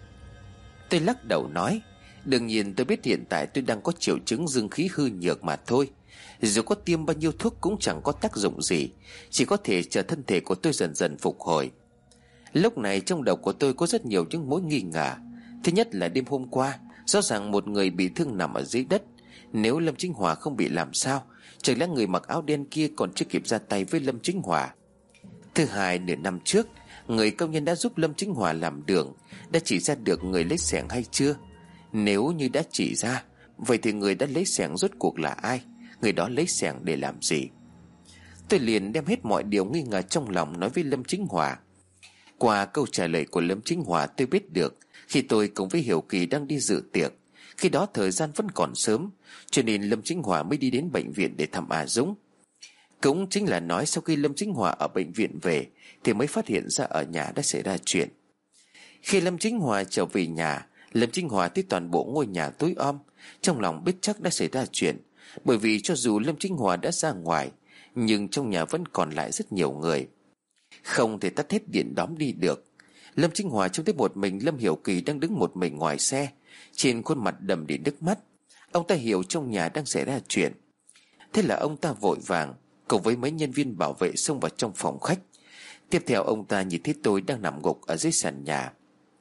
Tôi lắc đầu nói: "Đương nhiên tôi biết hiện tại tôi đang có triệu chứng dương khí hư nhược mà thôi. Dù có tiêm bao nhiêu thuốc cũng chẳng có tác dụng gì, chỉ có thể chờ thân thể của tôi dần dần phục hồi." Lúc này trong đầu của tôi có rất nhiều những mối nghi ngờ. Thứ nhất là đêm hôm qua rõ ràng một người bị thương nằm ở dưới đất. Nếu Lâm Chính Hòa không bị làm sao, chẳng lẽ người mặc áo đen kia còn chưa kịp ra tay với Lâm Chính Hòa? Thứ hai, nửa năm trước người công nhân đã giúp Lâm Chính Hòa làm đường đã chỉ ra được người lấy xẻng hay chưa? Nếu như đã chỉ ra, vậy thì người đã lấy xẻng rốt cuộc là ai? Người đó lấy xẻng để làm gì? Tôi liền đem hết mọi điều nghi ngờ trong lòng nói với Lâm Chính Hòa. Qua câu trả lời của Lâm Chính Hòa, tôi biết được khi tôi cùng với Hiểu Kỳ đang đi dự tiệc, khi đó thời gian vẫn còn sớm, cho nên Lâm Chính Hòa mới đi đến bệnh viện để thăm A Dũng. Cũng chính là nói sau khi Lâm Chính Hòa ở bệnh viện về thì mới phát hiện ra ở nhà đã xảy ra chuyện. Khi Lâm Chính Hòa trở về nhà, Lâm Chính Hòa thấy toàn bộ ngôi nhà tối om, trong lòng biết chắc đã xảy ra chuyện. Bởi vì cho dù Lâm Chính Hòa đã ra ngoài, nhưng trong nhà vẫn còn lại rất nhiều người, không thể tắt hết điện đóm đi được. Lâm Chính Hòa trông thấy một mình Lâm Hiểu Kỳ đang đứng một mình ngoài xe, trên khuôn mặt đầm đìa nước mắt. Ông ta hiểu trong nhà đang xảy ra chuyện. Thế là ông ta vội vàng cùng với mấy nhân viên bảo vệ xông vào trong phòng khách. Tiếp theo ông ta nhìn thấy tôi đang nằm gục ở dưới sàn nhà.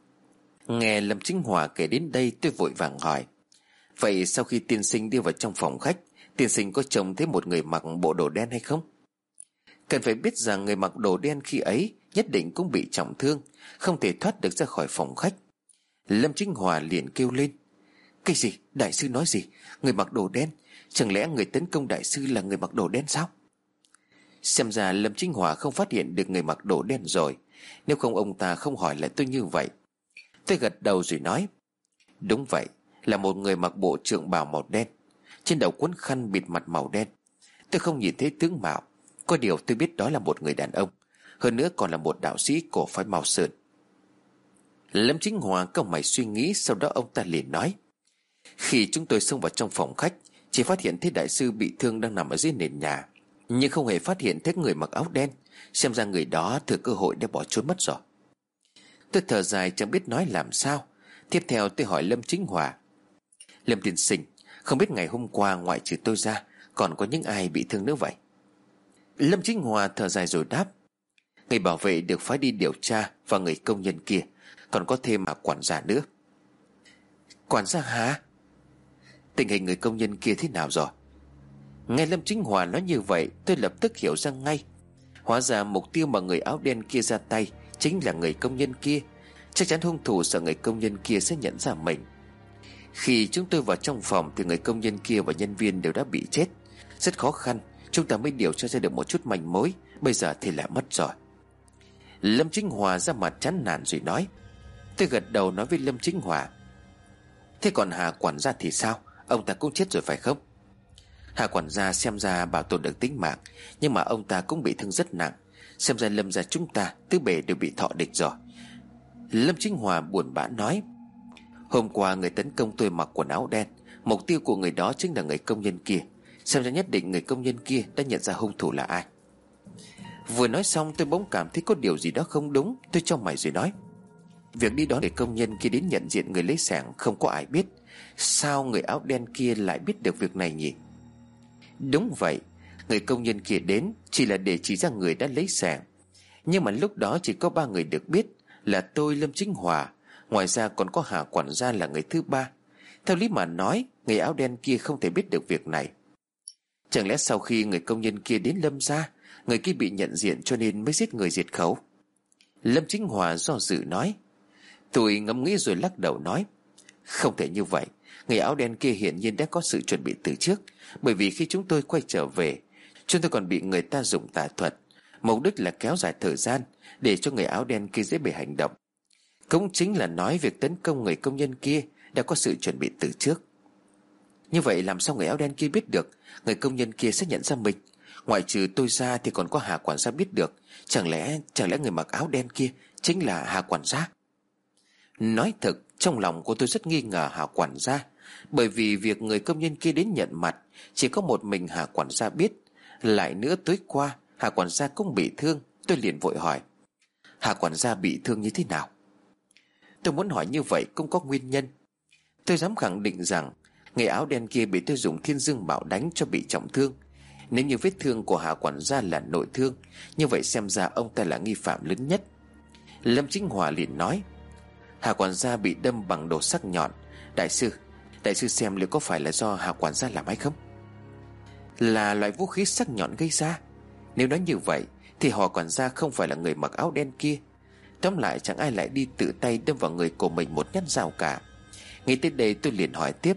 Nghe Lâm Chính Hòa kể đến đây, tôi vội vàng hỏi: "Vậy sau khi tiên sinh đi vào trong phòng khách, tiên sinh có trông thấy một người mặc bộ đồ đen hay không?" Cần phải biết rằng người mặc đồ đen khi ấy nhất định cũng bị trọng thương, không thể thoát được ra khỏi phòng khách. Lâm Chính Hòa liền kêu lên: Cái gì? Đại sư nói gì? Người mặc đồ đen? Chẳng lẽ người tấn công đại sư là người mặc đồ đen sao? Xem ra Lâm Chính Hòa không phát hiện được người mặc đồ đen rồi. Nếu không ông ta không hỏi lại tôi như vậy. Tôi gật đầu rồi nói: Đúng vậy, là một người mặc bộ trượng bào màu đen, trên đầu quấn khăn bịt mặt màu đen. Tôi không nhìn thấy tướng mạo, có điều tôi biết đó là một người đàn ông, hơn nữa còn là một đạo sĩ của phái Mao Sơn. Lâm Chính Hòa cau mày suy nghĩ, sau đó ông ta liền nói: Khi chúng tôi xông vào trong phòng khách, chỉ phát hiện thấy đại sư bị thương đang nằm ở dưới nền nhà, nhưng không hề phát hiện thấy người mặc áo đen. Xem ra người đó thừa cơ hội để bỏ trốn mất rồi. Tôi thở dài chẳng biết nói làm sao. Tiếp theo tôi hỏi Lâm Chính Hòa: Lâm tiên sinh, không biết ngày hôm qua ngoại trừ tôi ra còn có những ai bị thương nữa vậy? Lâm Chính Hòa thở dài rồi đáp: Người bảo vệ được phái đi điều tra và người công nhân kia, còn có thêm mà quản gia nữa. Quản gia hả? Tình hình người công nhân kia thế nào rồi? Nghe Lâm Chính Hòa nói như vậy, tôi lập tức hiểu ra ngay. Hóa ra mục tiêu mà người áo đen kia ra tay chính là người công nhân kia. Chắc chắn hung thủ sợ người công nhân kia sẽ nhận ra mình. Khi chúng tôi vào trong phòng thì người công nhân kia và nhân viên đều đã bị chết. Rất khó khăn chúng ta mới điều tra ra được một chút manh mối. Bây giờ thì lại mất rồi. Lâm Chính Hòa ra mặt chán nản rồi nói. Tôi gật đầu nói với Lâm Chính Hòa: Thế còn Hà quản gia thì sao? Ông ta cũng chết rồi phải không? Hà quản gia xem ra bảo tồn được tính mạng, nhưng mà ông ta cũng bị thương rất nặng. Xem ra Lâm gia chúng ta tứ bề đều bị thọ địch rồi. Lâm Chính Hòa buồn bã nói: Hôm qua người tấn công tôi mặc quần áo đen, mục tiêu của người đó chính là người công nhân kia. Xem ra nhất định người công nhân kia đã nhận ra hung thủ là ai. Vừa nói xong tôi bỗng cảm thấy có điều gì đó không đúng. Tôi chau mày rồi nói: Việc đi đón để công nhân kia đến nhận diện người lấy xẻng không có ai biết. Sao người áo đen kia lại biết được việc này nhỉ? Đúng vậy, người công nhân kia đến chỉ là để chỉ ra người đã lấy xẻng. Nhưng mà lúc đó chỉ có ba người được biết, là tôi, Lâm Chính Hòa. Ngoài ra còn có Hà quản gia là người thứ ba. Theo lý mà nói, người áo đen kia không thể biết được việc này. Chẳng lẽ sau khi người công nhân kia đến Lâm gia, người kia bị nhận diện cho nên mới giết người diệt khẩu? Lâm Chính Hòa do dự nói. Tôi ngẫm nghĩ rồi lắc đầu nói: Không thể như vậy. Người áo đen kia hiển nhiên đã có sự chuẩn bị từ trước. Bởi vì khi chúng tôi quay trở về, chúng tôi còn bị người ta dùng tà thuật, mục đích là kéo dài thời gian để cho người áo đen kia dễ bề hành động. Cũng chính là nói việc tấn công người công nhân kia đã có sự chuẩn bị từ trước. Như vậy làm sao người áo đen kia biết được người công nhân kia sẽ nhận ra mình? Ngoại trừ tôi ra thì còn có Hà quản gia biết được. Chẳng lẽ Chẳng lẽ người mặc áo đen kia chính là Hà quản gia? Nói thật, trong lòng của tôi rất nghi ngờ Hà quản gia. Bởi vì việc người công nhân kia đến nhận mặt chỉ có một mình Hà quản gia biết. Lại nữa tối qua Hà quản gia cũng bị thương. Tôi liền vội hỏi: Hà quản gia bị thương như thế nào? Tôi muốn hỏi như vậy cũng có nguyên nhân. Tôi dám khẳng định rằng người áo đen kia bị tôi dùng thiên dương bảo đánh cho bị trọng thương. Nếu như vết thương của Hà quản gia là nội thương, như vậy xem ra ông ta là nghi phạm lớn nhất. Lâm Chính Hòa liền nói: Hà quản gia bị đâm bằng đồ sắc nhọn. Đại sư Đại sư xem liệu có phải là do Hà quản gia làm hay không? Là loại vũ khí sắc nhọn gây ra? Nếu nói như vậy thì Hà quản gia không phải là người mặc áo đen kia. Tóm lại chẳng ai lại đi tự tay đâm vào người của mình một nhát dao cả. Nghĩ tới đây tôi liền hỏi tiếp: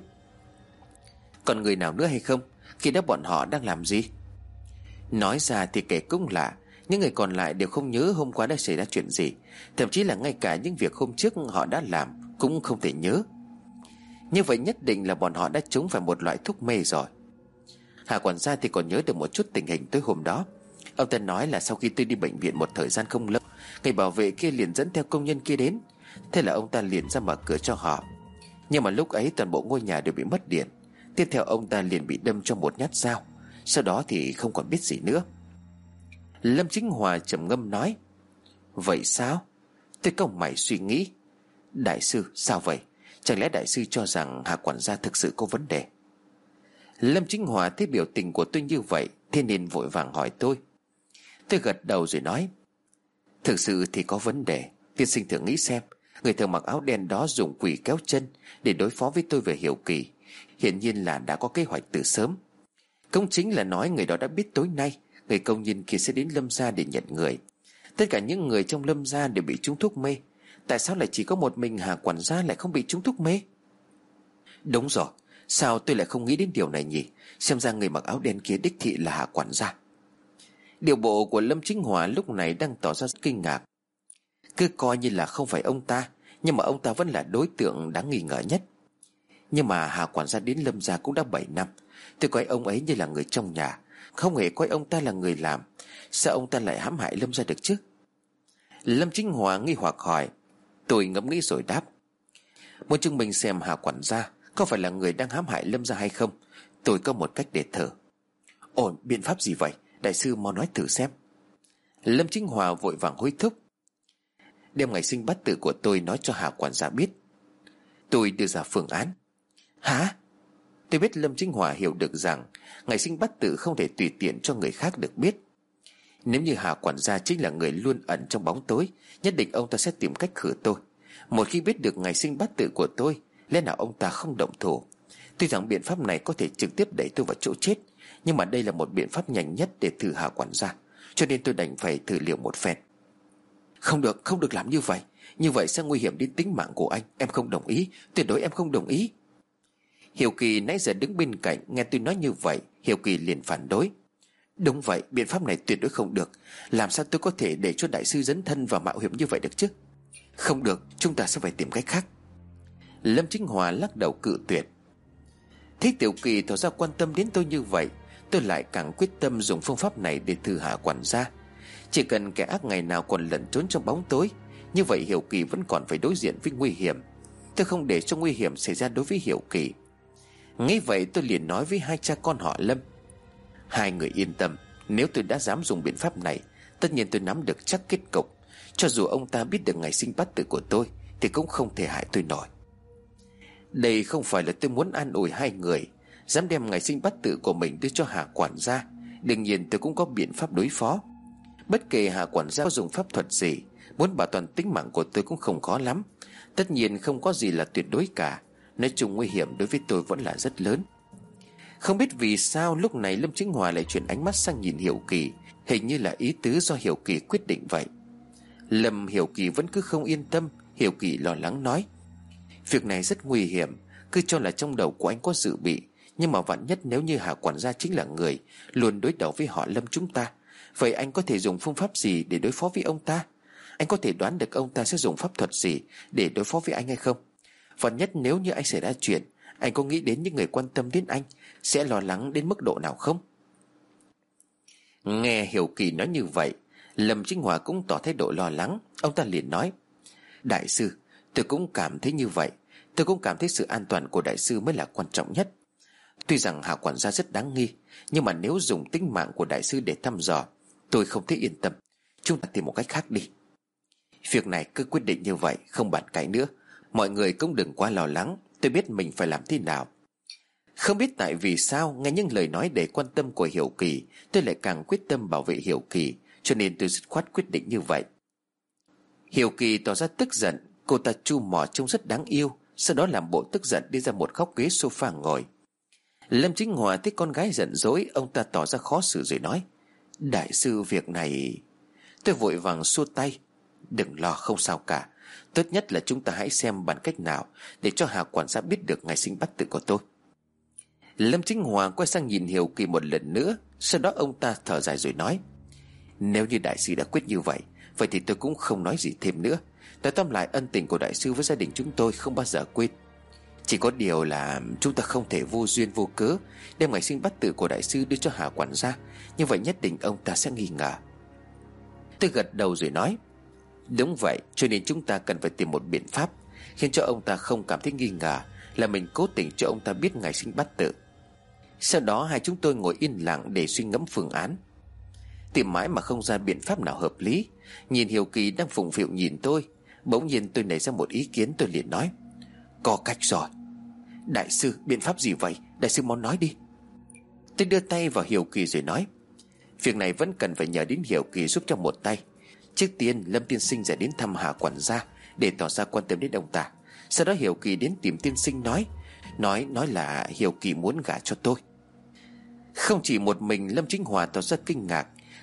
Còn người nào nữa hay không? Khi đó bọn họ đang làm gì? Nói ra thì kể cũng lạ, những người còn lại đều không nhớ hôm qua đã xảy ra chuyện gì. Thậm chí là ngay cả những việc hôm trước họ đã làm cũng không thể nhớ. Như vậy nhất định là bọn họ đã trúng phải một loại thuốc mê rồi. Hà quản gia thì còn nhớ được một chút tình hình tối hôm đó. Ông ta nói là sau khi tôi đi bệnh viện một thời gian không lâu, người bảo vệ kia liền dẫn theo công nhân kia đến. Thế là ông ta liền ra mở cửa cho họ. Nhưng mà lúc ấy toàn bộ ngôi nhà đều bị mất điện. Tiếp theo ông ta liền bị đâm cho một nhát dao. Sau đó thì không còn biết gì nữa. Lâm Chính Hòa trầm ngâm nói: Vậy sao? Tôi cau mày suy nghĩ. Đại sư sao vậy? Chẳng lẽ đại sư cho rằng Hà quản gia thực sự có vấn đề? Lâm Chính Hòa thấy biểu tình của tôi như vậy, thế nên vội vàng hỏi tôi. Tôi gật đầu rồi nói: Thực sự thì có vấn đề. Tiên sinh thử nghĩ xem, người thường mặc áo đen đó dùng quỷ kéo chân để đối phó với tôi về Hiểu Kỳ. Hiển nhiên là đã có kế hoạch từ sớm. Cũng chính là nói người đó đã biết tối nay người công nhân kia sẽ đến Lâm gia để nhận người. Tất cả những người trong Lâm gia đều bị trúng thuốc mê. Tại sao lại chỉ có một mình Hà quản gia lại không bị trúng thuốc mê? Đúng rồi, sao tôi lại không nghĩ đến điều này nhỉ? Xem ra người mặc áo đen kia đích thị là Hà quản gia. Điều bộ của Lâm Chính Hòa lúc này đang tỏ ra kinh ngạc. Cứ coi như là không phải ông ta, nhưng mà ông ta vẫn là đối tượng đáng nghi ngờ nhất. Nhưng mà Hà quản gia đến Lâm gia cũng đã bảy năm. Tôi coi ông ấy như là người trong nhà, không hề coi ông ta là người làm. Sao ông ta lại hãm hại Lâm gia được chứ? Lâm Chính Hòa nghi hoặc hỏi. Tôi ngẫm nghĩ rồi đáp. Muốn chứng minh xem Hà quản gia có phải là người đang hãm hại Lâm gia hay không, tôi có một cách để thử. Ồ, biện pháp gì vậy? Đại sư mau nói thử xem. Lâm Chính Hòa vội vàng hối thúc. Đem ngày sinh bát tự của tôi nói cho Hà quản gia biết. Tôi đưa ra phương án. Hả? Tôi biết Lâm Chính Hòa hiểu được rằng ngày sinh bát tự không thể tùy tiện cho người khác được biết. Nếu như Hà quản gia chính là người luôn ẩn trong bóng tối, nhất định ông ta sẽ tìm cách khử tôi. Một khi biết được ngày sinh bát tự của tôi, lẽ nào ông ta không động thủ? Tuy rằng biện pháp này có thể trực tiếp đẩy tôi vào chỗ chết, nhưng mà đây là một biện pháp nhanh nhất để thử Hà quản gia, cho nên tôi đành phải thử liều một phen. Không được, không được làm như vậy. Như vậy sẽ nguy hiểm đến tính mạng của anh. Em không đồng ý, tuyệt đối em không đồng ý. Hiểu Kỳ nãy giờ đứng bên cạnh, nghe tôi nói như vậy, Hiểu Kỳ liền phản đối. Đúng vậy, biện pháp này tuyệt đối không được. Làm sao tôi có thể để cho đại sư dấn thân vào mạo hiểm như vậy được chứ? Không được, chúng ta sẽ phải tìm cách khác. Lâm Chính Hòa lắc đầu cự tuyệt. Thấy Tiểu Kỳ tỏ ra quan tâm đến tôi như vậy, tôi lại càng quyết tâm dùng phương pháp này để thử Hà quản gia. Chỉ cần kẻ ác ngày nào còn lẩn trốn trong bóng tối, như vậy Hiểu Kỳ vẫn còn phải đối diện với nguy hiểm. Tôi không để cho nguy hiểm xảy ra đối với Hiểu Kỳ. Nghĩ vậy tôi liền nói với hai cha con họ Lâm. Hai người yên tâm, nếu tôi đã dám dùng biện pháp này, tất nhiên tôi nắm được chắc kết cục. Cho dù ông ta biết được ngày sinh bát tự của tôi thì cũng không thể hại tôi nổi. Đây không phải là tôi muốn an ủi hai người. Dám đem ngày sinh bát tự của mình đưa cho Hà quản gia, đương nhiên tôi cũng có biện pháp đối phó. Bất kể Hà quản gia có dùng pháp thuật gì, muốn bảo toàn tính mạng của tôi cũng không khó lắm. Tất nhiên không có gì là tuyệt đối cả. Nói chung nguy hiểm đối với tôi vẫn là rất lớn. Không biết vì sao lúc này Lâm Chính Hòa lại chuyển ánh mắt sang nhìn Hiểu Kỳ, hình như là ý tứ do Hiểu Kỳ quyết định vậy. Lâm Hiểu Kỳ vẫn cứ không yên tâm. Hiểu Kỳ lo lắng nói. Việc này rất nguy hiểm. Cứ cho là trong đầu của anh có dự bị, nhưng mà vạn nhất nếu như Hà quản gia chính là người luôn đối đầu với họ Lâm chúng ta, vậy anh có thể dùng phương pháp gì để đối phó với ông ta? Anh có thể đoán được ông ta sẽ dùng pháp thuật gì để đối phó với anh hay không? Vạn nhất nếu như anh xảy ra chuyện, anh có nghĩ đến những người quan tâm đến anh sẽ lo lắng đến mức độ nào không? Nghe Hiểu Kỳ nói như vậy, Lâm Chính Hòa cũng tỏ thái độ lo lắng. Ông ta liền nói. Đại sư, tôi cũng cảm thấy như vậy. Tôi cũng cảm thấy sự an toàn của đại sư mới là quan trọng nhất. Tuy rằng Hà quản gia rất đáng nghi, nhưng mà nếu dùng tính mạng của đại sư để thăm dò, tôi không thấy yên tâm. Chúng ta tìm một cách khác đi. Việc này cứ quyết định như vậy, không bàn cãi nữa. Mọi người cũng đừng quá lo lắng. Tôi biết mình phải làm thế nào. Không biết tại vì sao, nghe những lời nói đầy quan tâm của Hiểu Kỳ, tôi lại càng quyết tâm bảo vệ Hiểu Kỳ, cho nên tôi dứt khoát quyết định như vậy. Hiểu Kỳ tỏ ra tức giận. Cô ta chu mỏ trông rất đáng yêu, sau đó làm bộ tức giận đi ra một góc ghế sofa ngồi. Lâm Chính Hòa thấy con gái giận dỗi, ông ta tỏ ra khó xử rồi nói. Đại sư, việc này... Tôi vội vàng xua tay. Đừng lo, không sao cả. Tốt nhất là chúng ta hãy xem bằng cách nào để cho Hà quản gia biết được ngày sinh bát tự của tôi. Lâm Chính Hòa quay sang nhìn Hiểu Kỳ một lần nữa, sau đó ông ta thở dài rồi nói. Nếu như đại sư đã quyết như vậy, vậy thì tôi cũng không nói gì thêm nữa. Nói tóm lại, ân tình của đại sư với gia đình chúng tôi không bao giờ quên. Chỉ có điều là chúng ta không thể vô duyên vô cớ đem ngày sinh bát tự của đại sư đưa cho Hà quản gia. Như vậy nhất định ông ta sẽ nghi ngờ. Tôi gật đầu rồi nói. Đúng vậy, cho nên chúng ta cần phải tìm một biện pháp khiến cho ông ta không cảm thấy nghi ngờ là mình cố tình cho ông ta biết ngày sinh bát tự. Sau đó hai chúng tôi ngồi yên lặng để suy ngẫm phương án. Tìm mãi mà không ra biện pháp nào hợp lý. Nhìn Hiểu Kỳ đang phụng phịu nhìn tôi, bỗng nhiên tôi nảy ra một ý kiến. Tôi liền nói. Có cách rồi. Đại sư, biện pháp gì vậy? Đại sư mau nói đi. Tôi đưa tay vào Hiểu Kỳ rồi nói. Việc này vẫn cần phải nhờ đến Hiểu Kỳ giúp cho một tay. Trước tiên Lâm tiên sinh sẽ đến thăm Hà quản gia để tỏ ra quan tâm đến ông ta. Sau đó Hiểu Kỳ đến tìm tiên sinh nói Nói nói là Hiểu Kỳ muốn gả cho tôi. Không chỉ một mình Lâm Chính Hòa tỏ ra kinh ngạc.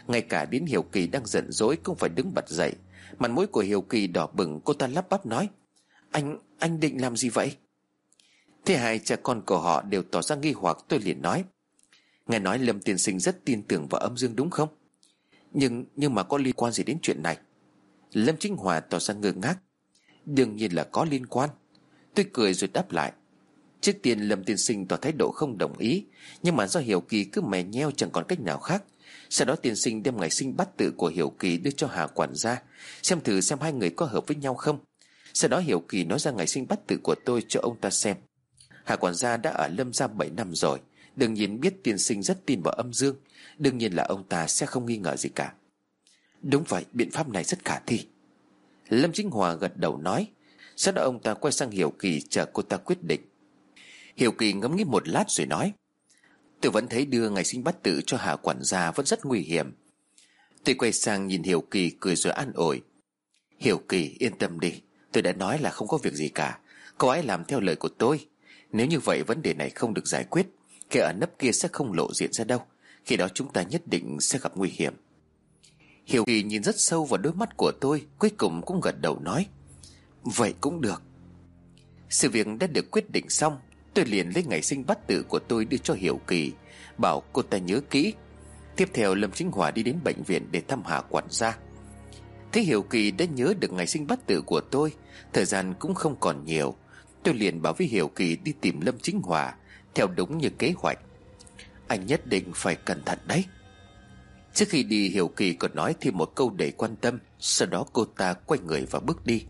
Ngay cả đến Hiểu Kỳ đang giận dỗi cũng phải đứng bật dậy. Mặt mũi của Hiểu Kỳ đỏ bừng, cô ta lắp bắp nói: Anh, anh định làm gì vậy? Thế hai cha con của họ đều tỏ ra nghi hoặc. Tôi liền nói: Nghe nói Lâm tiên sinh rất tin tưởng vào âm dương đúng không? Nhưng, nhưng mà có liên quan gì đến chuyện này? Lâm Chính Hòa tỏ ra ngơ ngác. Đương nhiên là có liên quan. Tôi cười rồi đáp lại. Trước tiên Lâm tiên sinh tỏ thái độ không đồng ý, nhưng mà do Hiểu Kỳ cứ mè nheo chẳng còn cách nào khác. Sau đó tiên sinh đem ngày sinh bát tự của Hiểu Kỳ đưa cho Hà quản gia, xem thử xem hai người có hợp với nhau không. Sau đó Hiểu Kỳ nói ra ngày sinh bát tự của tôi cho ông ta xem. Hà quản gia đã ở Lâm gia bảy năm rồi, đương nhiên biết tiên sinh rất tin vào âm dương. Đương nhiên là ông ta sẽ không nghi ngờ gì cả. Đúng vậy, biện pháp này rất khả thi, Lâm Chính Hòa gật đầu nói. Sau đó ông ta quay sang Hiểu Kỳ chờ cô ta quyết định. Hiểu Kỳ ngẫm nghĩ một lát rồi nói: Tôi vẫn thấy đưa ngày sinh bát tự cho Hà quản gia vẫn rất nguy hiểm. Tôi quay sang nhìn Hiểu Kỳ cười rồi an ủi: Hiểu Kỳ yên tâm đi, tôi đã nói là không có việc gì cả. Cô ấy làm theo lời của tôi. Nếu như vậy vấn đề này không được giải quyết, kẻ ở nấp kia sẽ không lộ diện ra đâu. Khi đó chúng ta nhất định sẽ gặp nguy hiểm. Hiểu Kỳ nhìn rất sâu vào đôi mắt của tôi, cuối cùng cũng gật đầu nói: Vậy cũng được. Sự việc đã được quyết định xong. Tôi liền lấy ngày sinh bát tự của tôi đưa cho Hiểu Kỳ, bảo cô ta nhớ kỹ. Tiếp theo Lâm Chính Hòa đi đến bệnh viện để thăm Hà quản gia. Thấy Hiểu Kỳ đã nhớ được ngày sinh bát tự của tôi, thời gian cũng không còn nhiều. Tôi liền bảo với Hiểu Kỳ đi tìm Lâm Chính Hòa theo đúng như kế hoạch. Anh nhất định phải cẩn thận đấy. Trước khi đi, Hiểu Kỳ còn nói thêm một câu đầy quan tâm. Sau đó cô ta quay người và bước đi.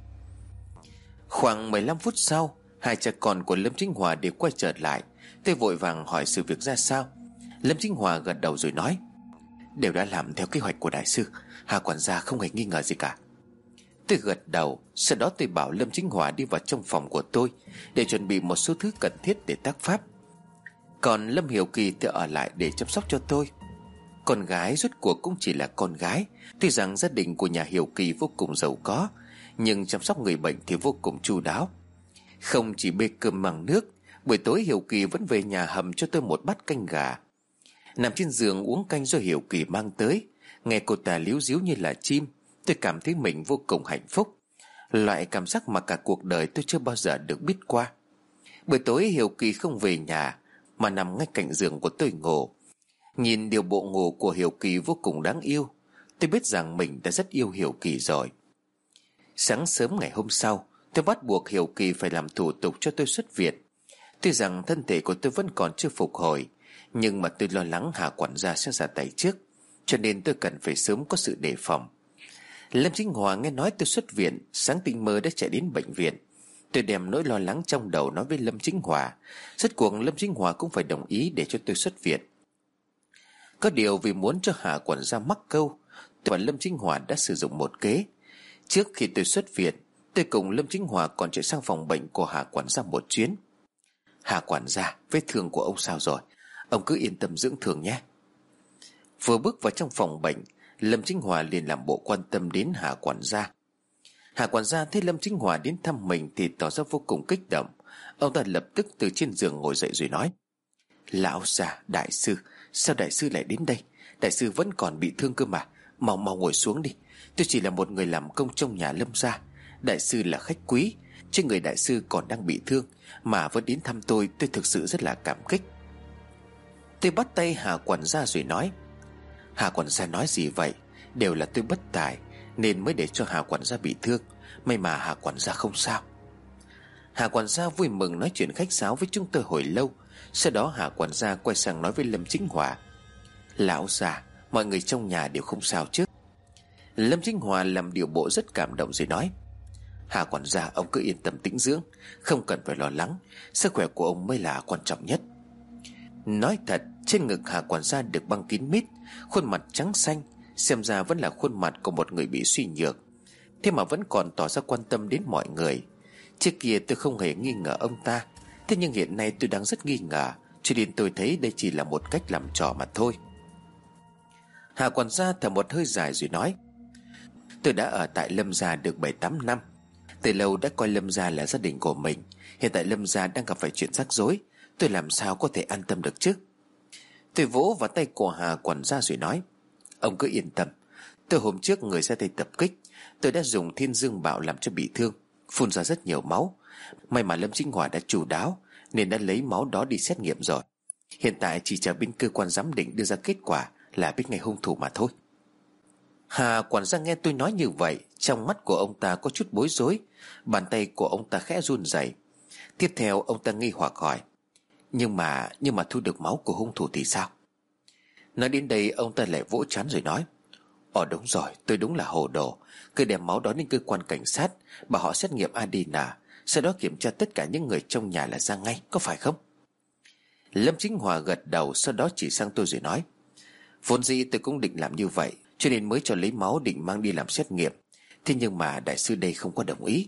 Khoảng mười lăm phút sau, hai cha con của Lâm Chính Hòa đều quay trở lại. Tôi vội vàng hỏi sự việc ra sao. Lâm Chính Hòa gật đầu rồi nói: Đều đã làm theo kế hoạch của đại sư. Hà quản gia không hề nghi ngờ gì cả. Tôi gật đầu. Sau đó tôi bảo Lâm Chính Hòa đi vào trong phòng của tôi để chuẩn bị một số thứ cần thiết để tác pháp. Còn Lâm Hiểu Kỳ thì ở lại để chăm sóc cho tôi. Con gái rốt cuộc cũng chỉ là con gái. Tuy rằng gia đình của nhà Hiểu Kỳ vô cùng giàu có, nhưng chăm sóc người bệnh thì vô cùng chu đáo. Không chỉ bê cơm mang nước, buổi tối Hiểu Kỳ vẫn về nhà hầm cho tôi một bát canh gà. Nằm trên giường uống canh do Hiểu Kỳ mang tới, nghe cô ta líu díu như là chim, tôi cảm thấy mình vô cùng hạnh phúc. Loại cảm giác mà cả cuộc đời tôi chưa bao giờ được biết qua. Buổi tối Hiểu Kỳ không về nhà mà nằm ngay cạnh giường của tôi ngủ. Nhìn điều bộ ngủ của Hiểu Kỳ vô cùng đáng yêu, tôi biết rằng mình đã rất yêu Hiểu Kỳ rồi. Sáng sớm ngày hôm sau, tôi bắt buộc Hiểu Kỳ phải làm thủ tục cho tôi xuất viện. Tuy rằng thân thể của tôi vẫn còn chưa phục hồi, nhưng mà tôi lo lắng Hà quản gia sẽ ra tay trước, cho nên tôi cần phải sớm có sự đề phòng. Lâm Chính Hòa nghe nói tôi xuất viện, sáng tinh mơ đã chạy đến bệnh viện. Tôi đem nỗi lo lắng trong đầu nói với Lâm Chính Hòa. Rốt cuộc Lâm Chính Hòa cũng phải đồng ý để cho tôi xuất viện. Có điều vì muốn cho Hà quản gia mắc câu, tôi và Lâm Chính Hòa đã sử dụng một kế. Trước khi tôi xuất viện, tôi cùng Lâm Chính Hòa còn chạy sang phòng bệnh của Hà quản gia một chuyến. Hà quản gia, vết thương của ông sao rồi? Ông cứ yên tâm dưỡng thương nhé. Vừa bước vào trong phòng bệnh, Lâm Chính Hòa liền làm bộ quan tâm đến Hà quản gia. Hà quản gia thấy Lâm Chính Hòa đến thăm mình thì tỏ ra vô cùng kích động. Ông ta lập tức từ trên giường ngồi dậy rồi nói: Lão già, đại sư, sao đại sư lại đến đây? Đại sư vẫn còn bị thương cơ mà. Mau mau ngồi xuống đi. Tôi chỉ là một người làm công trong nhà Lâm gia. Đại sư là khách quý, chứ người đại sư còn đang bị thương mà vẫn đến thăm tôi, tôi thực sự rất là cảm kích. Tôi bắt tay Hà quản gia rồi nói: Hà quản gia nói gì vậy? Đều là tôi bất tài nên mới để cho Hà quản gia bị thương. May mà Hà quản gia không sao. Hà quản gia vui mừng nói chuyện khách sáo với chúng tôi hồi lâu. Sau đó Hà quản gia quay sang nói với Lâm Chính Hòa: Lão già, mọi người trong nhà đều không sao chứ? Lâm Chính Hòa làm điều bộ rất cảm động rồi nói: Hà quản gia, ông cứ yên tâm tĩnh dưỡng, không cần phải lo lắng. Sức khỏe của ông mới là quan trọng nhất. Nói thật, trên ngực Hà quản gia được băng kín mít, khuôn mặt trắng xanh, xem ra vẫn là khuôn mặt của một người bị suy nhược. Thế mà vẫn còn tỏ ra quan tâm đến mọi người. Trước kia tôi không hề nghi ngờ ông ta, thế nhưng hiện nay tôi đang rất nghi ngờ, cho nên tôi thấy đây chỉ là một cách làm trò mà thôi. Hà quản gia thở một hơi dài rồi nói: Tôi đã ở tại Lâm gia được bảy tám năm, từ lâu đã coi Lâm gia là gia đình của mình. Hiện tại Lâm gia đang gặp phải chuyện rắc rối, tôi làm sao có thể an tâm được chứ? Tôi vỗ vào tay của Hà quản gia rồi nói: Ông cứ yên tâm. Từ hôm trước người ra tay tập kích, tôi đã dùng thiên dương bạo làm cho bị thương, phun ra rất nhiều máu. May mà Lâm Chính Hòa đã chu đáo nên đã lấy máu đó đi xét nghiệm rồi. Hiện tại chỉ chờ bên cơ quan giám định đưa ra kết quả là biết ngay hung thủ mà thôi. Hà quản gia nghe tôi nói như vậy, trong mắt của ông ta có chút bối rối, bàn tay của ông ta khẽ run rẩy. Tiếp theo ông ta nghi hoặc hỏi: Nhưng mà Nhưng mà thu được máu của hung thủ thì sao? Nói đến đây ông ta lại vỗ trán rồi nói: Ồ đúng rồi, tôi đúng là hồ đồ. Cứ đem máu đó đến cơ quan cảnh sát, bảo họ xét nghiệm a đê en, sau đó kiểm tra tất cả những người trong nhà là ra ngay, có phải không? Lâm Chính Hòa gật đầu, sau đó chỉ sang tôi rồi nói: Vốn dĩ tôi cũng định làm như vậy, cho nên mới cho lấy máu định mang đi làm xét nghiệm. Thế nhưng mà đại sư đây không có đồng ý.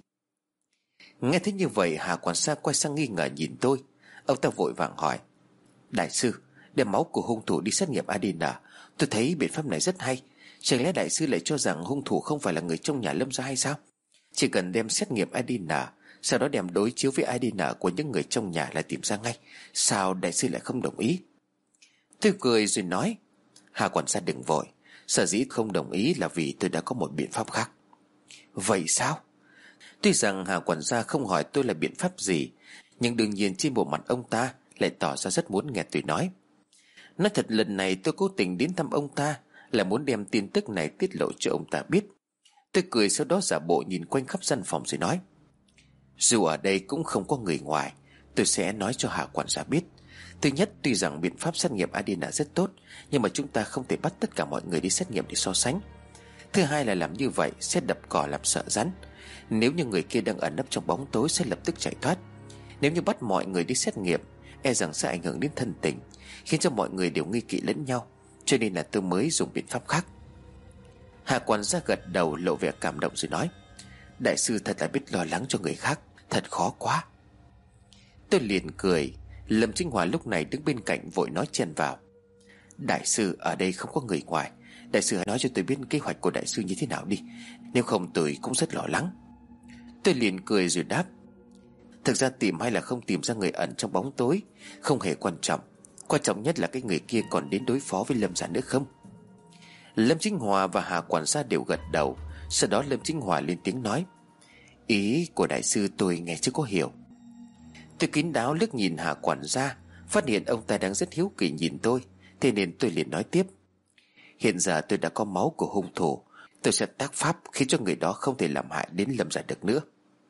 Nghe thấy như vậy, Hà quản gia quay sang nghi ngờ nhìn tôi. Ông ta vội vàng hỏi: Đại sư, đem máu của hung thủ đi xét nghiệm a đê en, tôi thấy biện pháp này rất hay. Chẳng lẽ đại sư lại cho rằng hung thủ không phải là người trong nhà Lâm gia hay sao? Chỉ cần đem xét nghiệm a đê en, sau đó đem đối chiếu với a đê en của những người trong nhà là tìm ra ngay. Sao đại sư lại không đồng ý? Tôi cười rồi nói: Hà quản gia đừng vội, sở dĩ không đồng ý là vì tôi đã có một biện pháp khác. Vậy sao? Tuy rằng Hà quản gia không hỏi tôi là biện pháp gì, nhưng đương nhiên trên bộ mặt ông ta lại tỏ ra rất muốn nghe tôi nói. Nói thật, lần này tôi cố tình đến thăm ông ta là muốn đem tin tức này tiết lộ cho ông ta biết. Tôi cười, sau đó giả bộ nhìn quanh khắp căn phòng rồi nói: Dù ở đây cũng không có người ngoài, tôi sẽ nói cho Hà quản gia biết. Thứ nhất, tuy rằng biện pháp xét nghiệm a đê en rất tốt, nhưng mà chúng ta không thể bắt tất cả mọi người đi xét nghiệm để so sánh. Thứ hai là làm như vậy sẽ đập cỏ làm sợ rắn. Nếu như người kia đang ẩn nấp trong bóng tối sẽ lập tức chạy thoát. Nếu như bắt mọi người đi xét nghiệm, e rằng sẽ ảnh hưởng đến thân tình, khiến cho mọi người đều nghi kỵ lẫn nhau. Cho nên là tôi mới dùng biện pháp khác. Hạ quản gia gật đầu lộ vẻ cảm động rồi nói: Đại sư thật là biết lo lắng cho người khác, thật khó quá. Tôi liền cười. Lâm Chính Hòa lúc này đứng bên cạnh vội nói chen vào: Đại sư, ở đây không có người ngoài. Đại sư hãy nói cho tôi biết kế hoạch của đại sư như thế nào đi, nếu không tôi cũng rất lo lắng. Tôi liền cười rồi đáp: Thực ra tìm hay là không tìm ra người ẩn trong bóng tối không hề quan trọng. Quan trọng nhất là cái người kia còn đến đối phó với Lâm gia nữa không? Lâm Chính Hòa và Hà quản gia đều gật đầu. Sau đó Lâm Chính Hòa lên tiếng nói: Ý của đại sư tôi nghe chưa có hiểu. Tôi kín đáo liếc nhìn Hà quản gia, phát hiện ông ta đang rất hiếu kỳ nhìn tôi, thế nên tôi liền nói tiếp: Hiện giờ tôi đã có máu của hung thủ, tôi sẽ tác pháp khiến cho người đó không thể làm hại đến Lâm gia được nữa.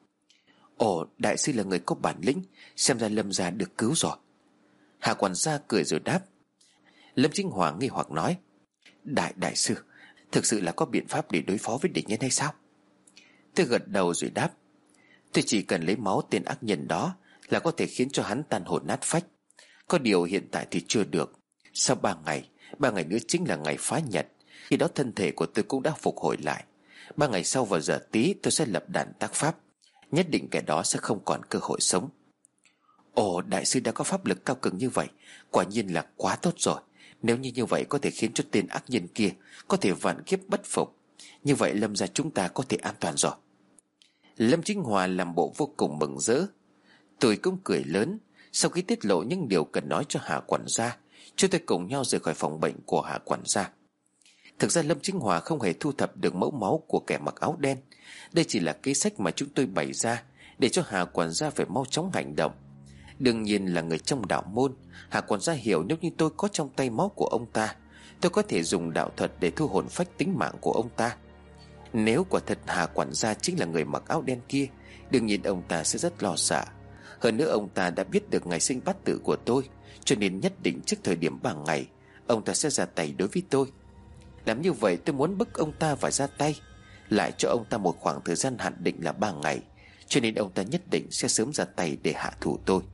Ồ, đại sư là người có bản lĩnh, xem ra Lâm gia được cứu rồi. Hà quản gia cười rồi đáp. Lâm Chính Hòa nghi hoặc nói: Đại đại sư, thực sự là có biện pháp để đối phó với địch nhân hay sao? Tôi gật đầu rồi đáp: Tôi chỉ cần lấy máu tên ác nhân đó là có thể khiến cho hắn tan hồn nát phách. Có điều hiện tại thì chưa được. Sau ba ngày, ba ngày nữa chính là ngày phá nhật. Khi đó thân thể của tôi cũng đã phục hồi lại. Ba ngày sau vào giờ tí tôi sẽ lập đàn tác pháp, nhất định kẻ đó sẽ không còn cơ hội sống. Ồ, đại sư đã có pháp lực cao cường như vậy, quả nhiên là quá tốt rồi. Nếu như như vậy có thể khiến cho tên ác nhân kia có thể vạn kiếp bất phục, như vậy Lâm gia chúng ta có thể an toàn rồi. Lâm Chính Hòa làm bộ vô cùng mừng rỡ. Tôi cũng cười lớn. Sau khi tiết lộ những điều cần nói cho Hà quản gia, chúng tôi cùng nhau rời khỏi phòng bệnh của Hà quản gia. Thực ra Lâm Chính Hòa không hề thu thập được mẫu máu của kẻ mặc áo đen. Đây chỉ là kế sách mà chúng tôi bày ra để cho Hà quản gia phải mau chóng hành động. Đương nhiên là người trong đạo môn, Hà quản gia hiểu nếu như tôi có trong tay máu của ông ta, tôi có thể dùng đạo thuật để thu hồn phách tính mạng của ông ta. Nếu quả thật Hà quản gia chính là người mặc áo đen kia, đương nhiên ông ta sẽ rất lo sợ. Hơn nữa ông ta đã biết được ngày sinh bát tự của tôi, cho nên nhất định trước thời điểm ba ngày ông ta sẽ ra tay đối với tôi. Làm như vậy tôi muốn bức ông ta phải ra tay, lại cho ông ta một khoảng thời gian hạn định là ba ngày, cho nên ông ta nhất định sẽ sớm ra tay để hạ thủ tôi.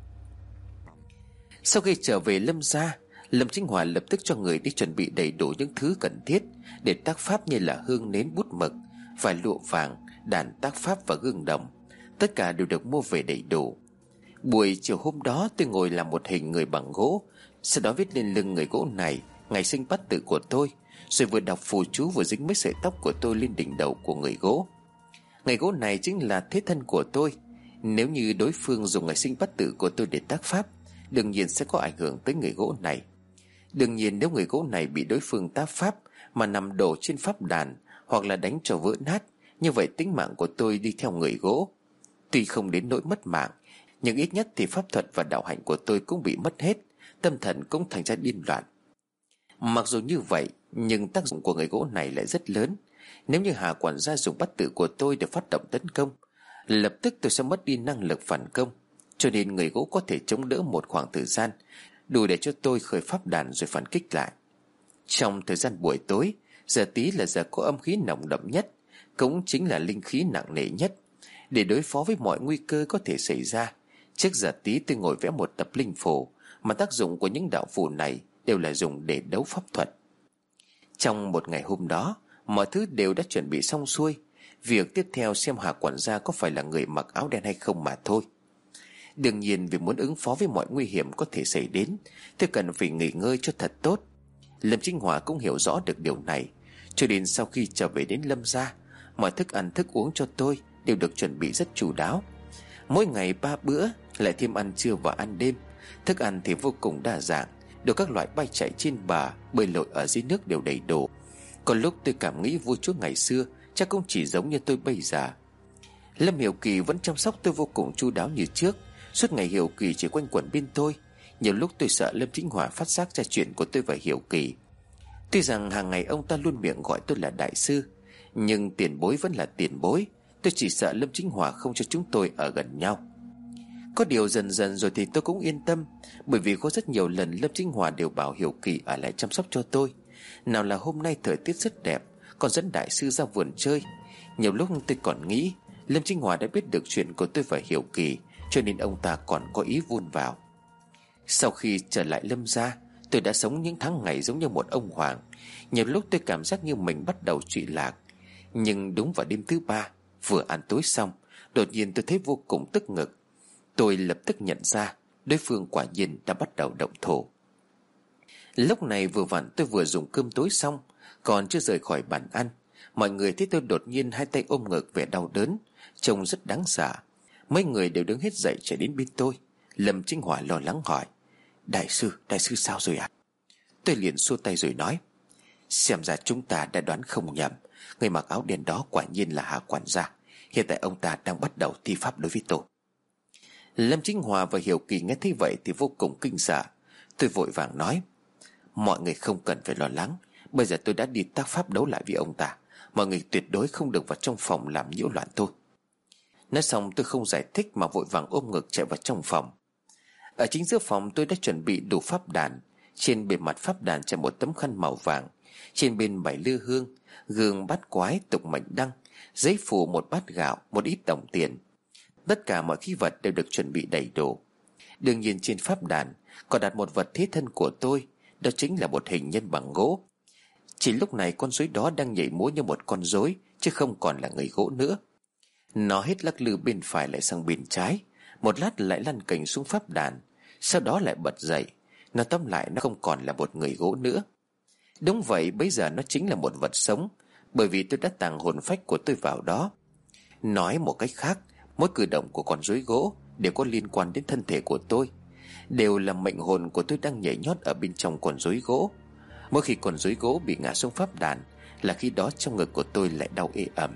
Sau khi trở về Lâm gia, Lâm Chính Hòa lập tức cho người đi chuẩn bị đầy đủ những thứ cần thiết để tác pháp, như là hương nến bút mực, vải lụa vàng, đàn tác pháp và gương đồng. Tất cả đều được mua về đầy đủ. Buổi chiều hôm đó tôi ngồi làm một hình người bằng gỗ, sau đó viết lên lưng người gỗ này ngày sinh bát tự của tôi, rồi vừa đọc phù chú vừa dính mấy sợi tóc của tôi lên đỉnh đầu của người gỗ. Người gỗ này chính là thế thân của tôi. Nếu như đối phương dùng ngày sinh bát tự của tôi để tác pháp, đương nhiên sẽ có ảnh hưởng tới người gỗ này. Đương nhiên nếu người gỗ này bị đối phương tá pháp mà nằm đổ trên pháp đàn, hoặc là đánh cho vỡ nát, như vậy tính mạng của tôi đi theo người gỗ. Tuy không đến nỗi mất mạng, nhưng ít nhất thì pháp thuật và đạo hạnh của tôi cũng bị mất hết, tâm thần cũng thành ra điên loạn. Mặc dù như vậy, nhưng tác dụng của người gỗ này lại rất lớn. Nếu như Hà quản gia dùng bát tự của tôi để phát động tấn công, lập tức tôi sẽ mất đi năng lực phản công. Cho nên người gỗ có thể chống đỡ một khoảng thời gian, đủ để cho tôi khởi pháp đàn rồi phản kích lại. Trong thời gian buổi tối, giờ tí là giờ có âm khí nồng đậm nhất, cũng chính là linh khí nặng nề nhất. Để đối phó với mọi nguy cơ có thể xảy ra, trước giờ tí tôi ngồi vẽ một tập linh phù, mà tác dụng của những đạo phù này đều là dùng để đấu pháp thuật. Trong một ngày hôm đó, mọi thứ đều đã chuẩn bị xong xuôi. Việc tiếp theo xem Hà quản gia có phải là người mặc áo đen hay không mà thôi. Đương nhiên vì muốn ứng phó với mọi nguy hiểm có thể xảy đến, tôi cần phải nghỉ ngơi cho thật tốt. Lâm Chính Hòa cũng hiểu rõ được điều này, cho đến sau khi trở về đến Lâm gia, mọi thức ăn thức uống cho tôi đều được chuẩn bị rất chu đáo. Mỗi ngày ba bữa, lại thêm ăn trưa và ăn đêm. Thức ăn thì vô cùng đa dạng, được các loại bay chạy trên bờ, bơi lội ở dưới nước đều đầy đủ. Còn lúc tôi cảm nghĩ vua chúa ngày xưa chắc cũng chỉ giống như tôi bây giờ. Lâm Hiểu Kỳ vẫn chăm sóc tôi vô cùng chu đáo như trước. Suốt ngày Hiểu Kỳ chỉ quanh quẩn bên tôi. Nhiều lúc tôi sợ Lâm Chính Hòa phát giác ra chuyện của tôi và Hiểu Kỳ. Tuy rằng hàng ngày ông ta luôn miệng gọi tôi là đại sư, nhưng tiền bối vẫn là tiền bối. Tôi chỉ sợ Lâm Chính Hòa không cho chúng tôi ở gần nhau. Có điều dần dần rồi thì tôi cũng yên tâm, bởi vì có rất nhiều lần Lâm Chính Hòa đều bảo Hiểu Kỳ ở lại chăm sóc cho tôi. Nào là hôm nay thời tiết rất đẹp, còn dẫn đại sư ra vườn chơi. Nhiều lúc tôi còn nghĩ Lâm Chính Hòa đã biết được chuyện của tôi và Hiểu Kỳ, cho nên ông ta còn có ý vun vào. Sau khi trở lại Lâm gia, tôi đã sống những tháng ngày giống như một ông hoàng. Nhiều lúc tôi cảm giác như mình bắt đầu trụy lạc. Nhưng đúng vào đêm thứ ba, vừa ăn tối xong, đột nhiên tôi thấy vô cùng tức ngực. Tôi lập tức nhận ra đối phương quả nhiên đã bắt đầu động thổ. Lúc này vừa vặn tôi vừa dùng cơm tối xong, còn chưa rời khỏi bàn ăn, mọi người thấy tôi đột nhiên hai tay ôm ngực vẻ đau đớn, trông rất đáng sợ. Mấy người đều đứng hết dậy chạy đến bên tôi. Lâm Chính Hòa lo lắng hỏi: Đại sư, đại sư sao rồi ạ? À? Tôi liền xua tay rồi nói: Xem ra chúng ta đã đoán không nhầm, người mặc áo đen đó quả nhiên là Hà quản gia. Hiện tại ông ta đang bắt đầu thi pháp đối với tôi. Lâm Chính Hòa và Hiểu Kỳ nghe thấy vậy thì vô cùng kinh sợ. Tôi vội vàng nói: Mọi người không cần phải lo lắng, bây giờ tôi đã đi tác pháp đấu lại với ông ta. Mọi người tuyệt đối không được vào trong phòng làm nhiễu loạn tôi. Nói xong tôi không giải thích mà vội vàng ôm ngực chạy vào trong phòng. Ở chính giữa phòng tôi đã chuẩn bị đủ pháp đàn. Trên bề mặt pháp đàn trải một tấm khăn màu vàng, trên bên bảy lư hương, gương bát quái, tục mệnh đăng, giấy phù, một bát gạo, một ít đồng tiền. Tất cả mọi khí vật đều được chuẩn bị đầy đủ. Đương nhiên trên pháp đàn còn đặt một vật thế thân của tôi, đó chính là một hình nhân bằng gỗ. Chỉ lúc này con rối đó đang nhảy múa như một con rối, chứ không còn là người gỗ nữa. Nó hết lắc lư bên phải lại sang bên trái, một lát lại lăn cành xuống pháp đàn, sau đó lại bật dậy. Nó tóm lại nó không còn là một người gỗ nữa. Đúng vậy, bây giờ nó chính là một vật sống, bởi vì tôi đã tàng hồn phách của tôi vào đó. Nói một cách khác, mỗi cử động của con rối gỗ đều có liên quan đến thân thể của tôi, đều là mệnh hồn của tôi đang nhảy nhót ở bên trong con rối gỗ. Mỗi khi con rối gỗ bị ngã xuống pháp đàn là khi đó trong ngực của tôi lại đau ê ẩm.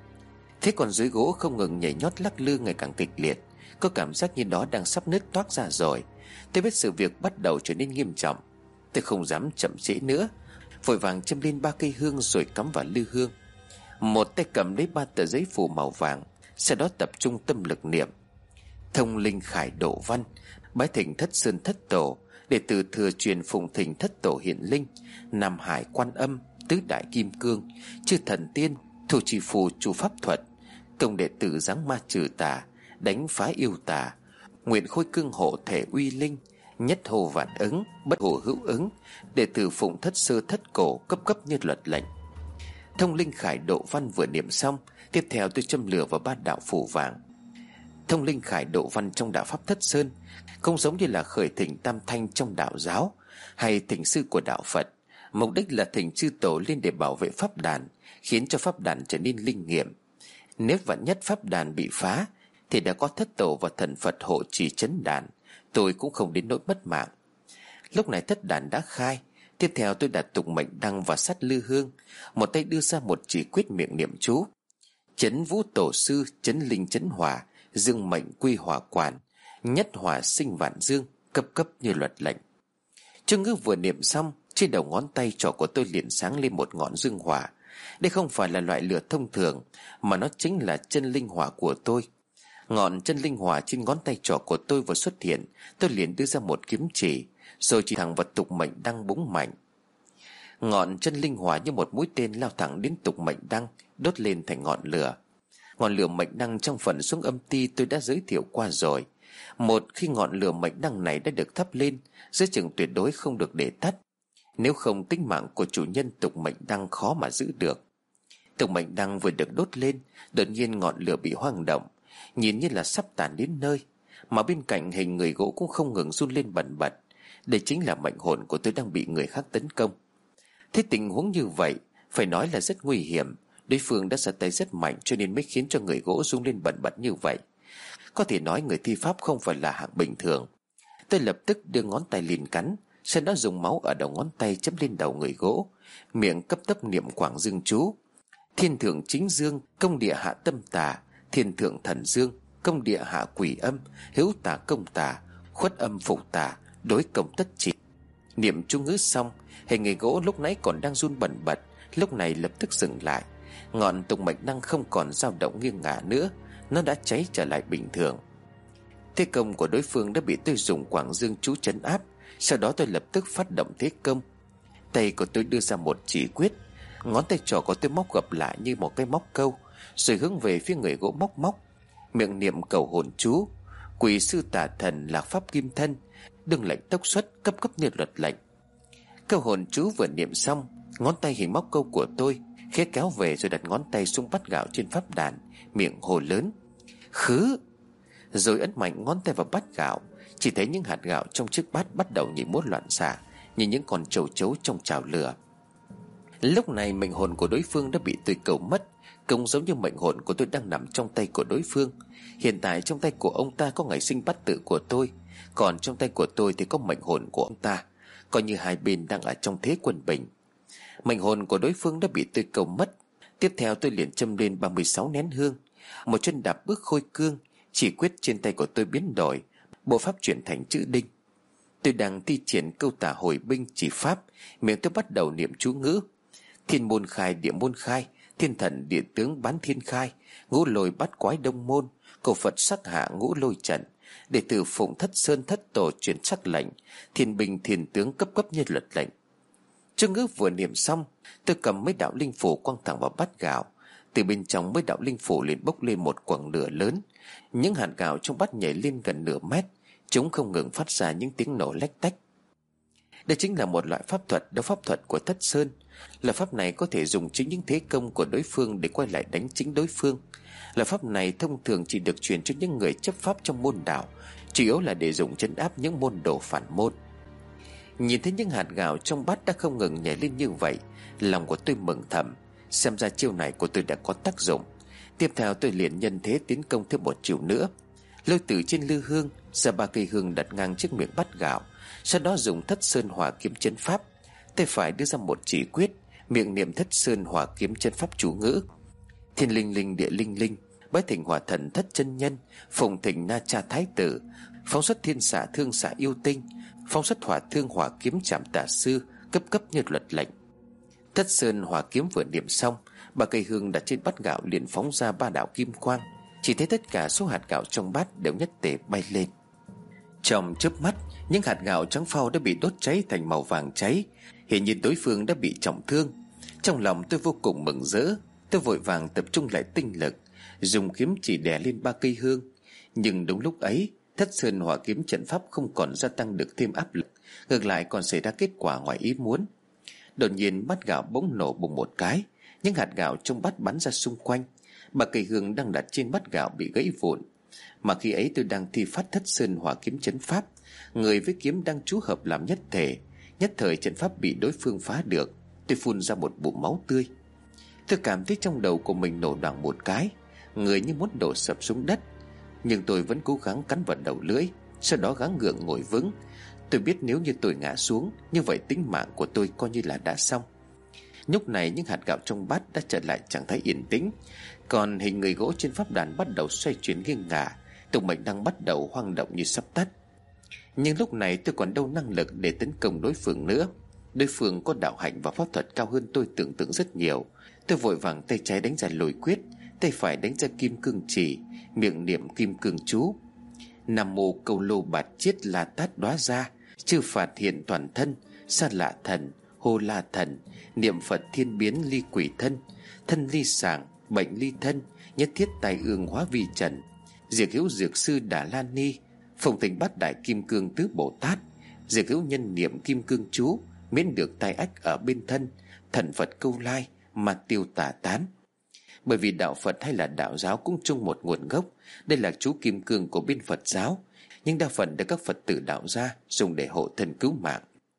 Thế con rối gỗ không ngừng nhảy nhót lắc lư ngày càng kịch liệt, có cảm giác như nó đang sắp nứt toác ra rồi. Tôi biết sự việc bắt đầu trở nên nghiêm trọng. Tôi không dám chậm trễ nữa, vội vàng châm lên ba cây hương rồi cắm vào lư hương. Một tay cầm lấy ba tờ giấy phù màu vàng, sau đó tập trung tâm lực niệm: Thông linh khải độ văn, bái thỉnh thất sơn thất tổ, đệ tử thừa truyền phụng thỉnh thất tổ hiện linh, Nam Hải Quan Âm, tứ đại kim cương, chư thần tiên, thủ trì phù chủ pháp thuật, công đệ tử giáng ma trừ tà, đánh phá yêu tà, nguyện khôi cương hộ thể uy linh, nhất hồ vạn ứng, bất hồ hữu ứng, đệ tử phụng thất sơ thất cổ, cấp cấp như luật lệnh. Thông linh khải độ văn vừa niệm xong, tiếp theo tôi châm lửa vào ba đạo phù vàng. Thông linh khải độ văn trong đạo pháp Thất Sơn không giống như là khởi thỉnh tam thanh trong đạo giáo hay thỉnh sư của đạo Phật. Mục đích là thỉnh chư tổ lên để bảo vệ pháp đàn, khiến cho pháp đàn trở nên linh nghiệm. Nếu vạn nhất pháp đàn bị phá thì đã có thất tổ và thần Phật hộ trì trấn đàn, tôi cũng không đến nỗi mất mạng. Lúc này thất đàn đã khai. Tiếp theo tôi đặt tụng mệnh đăng và sắt lư hương, một tay đưa ra một chỉ quyết miệng niệm chú: chấn vũ tổ sư, chấn linh chấn hỏa, dương mệnh quy hỏa quản, nhất hỏa sinh vạn dương, cấp cấp như luật lệnh. Chú ngữ vừa niệm xong, trên đầu ngón tay trỏ của tôi liền sáng lên một ngọn dương hỏa. Đây không phải là loại lửa thông thường, mà nó chính là chân linh hỏa của tôi. Ngọn chân linh hỏa trên ngón tay trỏ của tôi vừa xuất hiện, tôi liền đưa ra một kiếm chỉ, rồi chỉ thẳng vào tục mệnh đăng búng mạnh. Ngọn chân linh hỏa như một mũi tên lao thẳng đến tục mệnh đăng, đốt lên thành ngọn lửa. Ngọn lửa mệnh đăng trong phần xuống âm ti tôi đã giới thiệu qua rồi. Một khi ngọn lửa mệnh đăng này đã được thắp lên, giới chừng tuyệt đối không được để tắt. Nếu không, tính mạng của chủ nhân tục mệnh đăng khó mà giữ được. Tục mệnh đăng vừa được đốt lên, đột nhiên ngọn lửa bị hoang động, nhìn như là sắp tàn đến nơi. Mà bên cạnh hình người gỗ cũng không ngừng run lên bần bật. Đây chính là mệnh hồn của tôi đang bị người khác tấn công. Thế tình huống như vậy phải nói là rất nguy hiểm. Đối phương đã ra tay rất mạnh, cho nên mới khiến cho người gỗ rung lên bần bật như vậy. Có thể nói người thi pháp không phải là hạng bình thường. Tôi lập tức đưa ngón tay liền cắn, sau đó dùng máu ở đầu ngón tay chấm lên đầu người gỗ, miệng cấp tấp niệm quảng dương chú: thiên thượng chính dương, công địa hạ tâm tà, thiên thượng thần dương, công địa hạ quỷ âm, hữu tà công tà, khuất âm phục tà, đối công tất trị. Niệm chú ngữ xong, hình người gỗ lúc nãy còn đang run bần bật, lúc này lập tức dừng lại. Ngọn tùng mệnh đăng không còn dao động nghiêng ngả nữa, nó đã cháy trở lại bình thường. Thế công của đối phương đã bị tôi dùng quảng dương chú trấn áp. Sau đó tôi lập tức phát động thế công. Tay của tôi đưa ra một chỉ quyết, ngón tay trỏ của tôi móc gập lại như một cái móc câu, rồi hướng về phía người gỗ móc móc, miệng niệm cầu hồn chú: quỷ sư tà thần, lạc pháp kim thân, đương lệnh tốc xuất, cấp cấp như luật lệnh. Câu hồn chú vừa niệm xong, ngón tay hình móc câu của tôi khẽ kéo về, rồi đặt ngón tay xuống bát gạo trên pháp đàn, miệng hồ lớn: khứ. Rồi ấn mạnh ngón tay vào bát gạo. Chỉ thấy những hạt gạo trong chiếc bát bắt đầu nhảy múa loạn xạ, như những con trâu chấu trong chảo lửa. Lúc này mệnh hồn của đối phương đã bị tôi cầu mất, cũng giống như mệnh hồn của tôi đang nằm trong tay của đối phương. Hiện tại trong tay của ông ta có ngày sinh bát tự của tôi, còn trong tay của tôi thì có mệnh hồn của ông ta, coi như hai bên đang ở trong thế quân bình. Mệnh hồn của đối phương đã bị tôi cầu mất. Tiếp theo tôi liền châm lên ba mươi sáu nén hương, một chân đạp bước khôi cương, chỉ quyết trên tay của tôi biến đổi, bộ pháp chuyển thành chữ đinh. Tôi đang thi triển câu tả hồi binh chỉ pháp, miệng tôi bắt đầu niệm chú ngữ: thiên môn khai, địa môn khai, thiên thần địa tướng bán thiên khai, ngũ lôi bắt quái đông môn, cầu Phật sắc hạ ngũ lôi trận, đệ tử phụng thất sơn thất tổ truyền sắc lệnh, thiên binh thiên tướng cấp cấp như luật lệnh. Chú ngữ vừa niệm xong, tôi cầm mấy đạo linh phủ quăng thẳng vào bát gạo. Từ bên trong mấy đạo linh phủ liền bốc lên một quầng lửa lớn. Những hạt gạo trong bát nhảy lên gần nửa mét, chúng không ngừng phát ra những tiếng nổ lách tách. Đây chính là một loại pháp thuật, đó pháp thuật của Thất Sơn. Là pháp này có thể dùng chính những thế công của đối phương để quay lại đánh chính đối phương. Là pháp này thông thường chỉ được truyền cho những người chấp pháp trong môn đạo, chủ yếu là để dùng trấn áp những môn đồ phản môn. Nhìn thấy những hạt gạo trong bát đã không ngừng nhảy lên như vậy, lòng của tôi mừng thầm. Xem ra chiêu này của tôi đã có tác dụng. Tiếp theo tôi liền nhân thế tiến công thêm một chiều nữa, lôi từ trên lư hương ra ba cây hương đặt ngang trước miệng bát gạo. Sau đó dùng Thất Sơn Hỏa Kiếm chân pháp, tay phải đưa ra một chỉ quyết, miệng niệm Thất Sơn Hỏa Kiếm chân pháp chú ngữ: thiên linh linh địa linh linh, bái thỉnh hỏa thần thất chân nhân, phụng thỉnh na cha thái tử, phóng xuất thiên xạ thương xạ yêu tinh, phóng xuất hỏa thương hỏa kiếm chạm tà sư, cấp cấp như luật lệnh. Thất Sơn Hỏa Kiếm vừa niệm xong, ba cây hương đặt trên bát gạo liền phóng ra ba đạo kim quang. Chỉ thấy tất cả số hạt gạo trong bát đều nhất tề bay lên. Trong chớp mắt, những hạt gạo trắng phau đã bị đốt cháy thành màu vàng cháy. Hiện nhiên đối phương đã bị trọng thương. Trong lòng tôi vô cùng mừng rỡ. Tôi vội vàng tập trung lại tinh lực, dùng kiếm chỉ đè lên ba cây hương. Nhưng đúng lúc ấy, Thất Sơn Hỏa Kiếm trận pháp không còn gia tăng được thêm áp lực, ngược lại còn xảy ra kết quả ngoài ý muốn. Đột nhiên bát gạo bỗng nổ bùng một cái, những hạt gạo trong bát bắn ra xung quanh. Ba cây hương đang đặt trên bát gạo bị gãy vụn. Mà khi ấy tôi đang thi phát Thất Sơn Hỏa Kiếm trấn pháp, người với kiếm đang chú hợp làm nhất thể. Nhất thời trận pháp bị đối phương phá được. Tôi phun ra một bụng máu tươi. Tôi cảm thấy trong đầu của mình nổ đoàng một cái, người như muốn đổ sập xuống đất. Nhưng tôi vẫn cố gắng cắn vào đầu lưỡi, sau đó gắng gượng ngồi vững. Tôi biết nếu như tôi ngã xuống, như vậy tính mạng của tôi coi như là đã xong. Lúc này những hạt gạo trong bát đã trở lại trạng thái yên tĩnh, còn hình người gỗ trên pháp đàn bắt đầu xoay chuyển nghiêng ngả. Tùng mệnh đang bắt đầu hoang động như sắp tắt. Nhưng lúc này tôi còn đâu năng lực để tấn công đối phương nữa. Đối phương có đạo hạnh và pháp thuật cao hơn tôi tưởng tượng rất nhiều. Tôi vội vàng tay trái đánh ra lôi quyết, tay phải đánh ra kim cương chỉ, miệng niệm kim cương chú. Nam mô câu lô bạt chiết la tát đóa ra, chư phạt hiện toàn thân, sa lạ thần, hô la thần, niệm Phật thiên biến ly quỷ thân, thân ly sảng, bệnh ly thân, nhất thiết tài ương hóa vi trần, diệt hữu dược sư Đà La Ni, phụng tình bát đại kim cương tứ Bồ Tát, diệt hữu nhân niệm kim cương chú, miễn được tai ách ở bên thân, thần Phật câu lai mà tiêu tà tán. Bởi vì đạo Phật hay là đạo giáo cũng chung một nguồn gốc. Đây là chú kim cương của bên Phật giáo, nhưng đa phần được các Phật tử đạo gia dùng để hộ thân cứu mạng.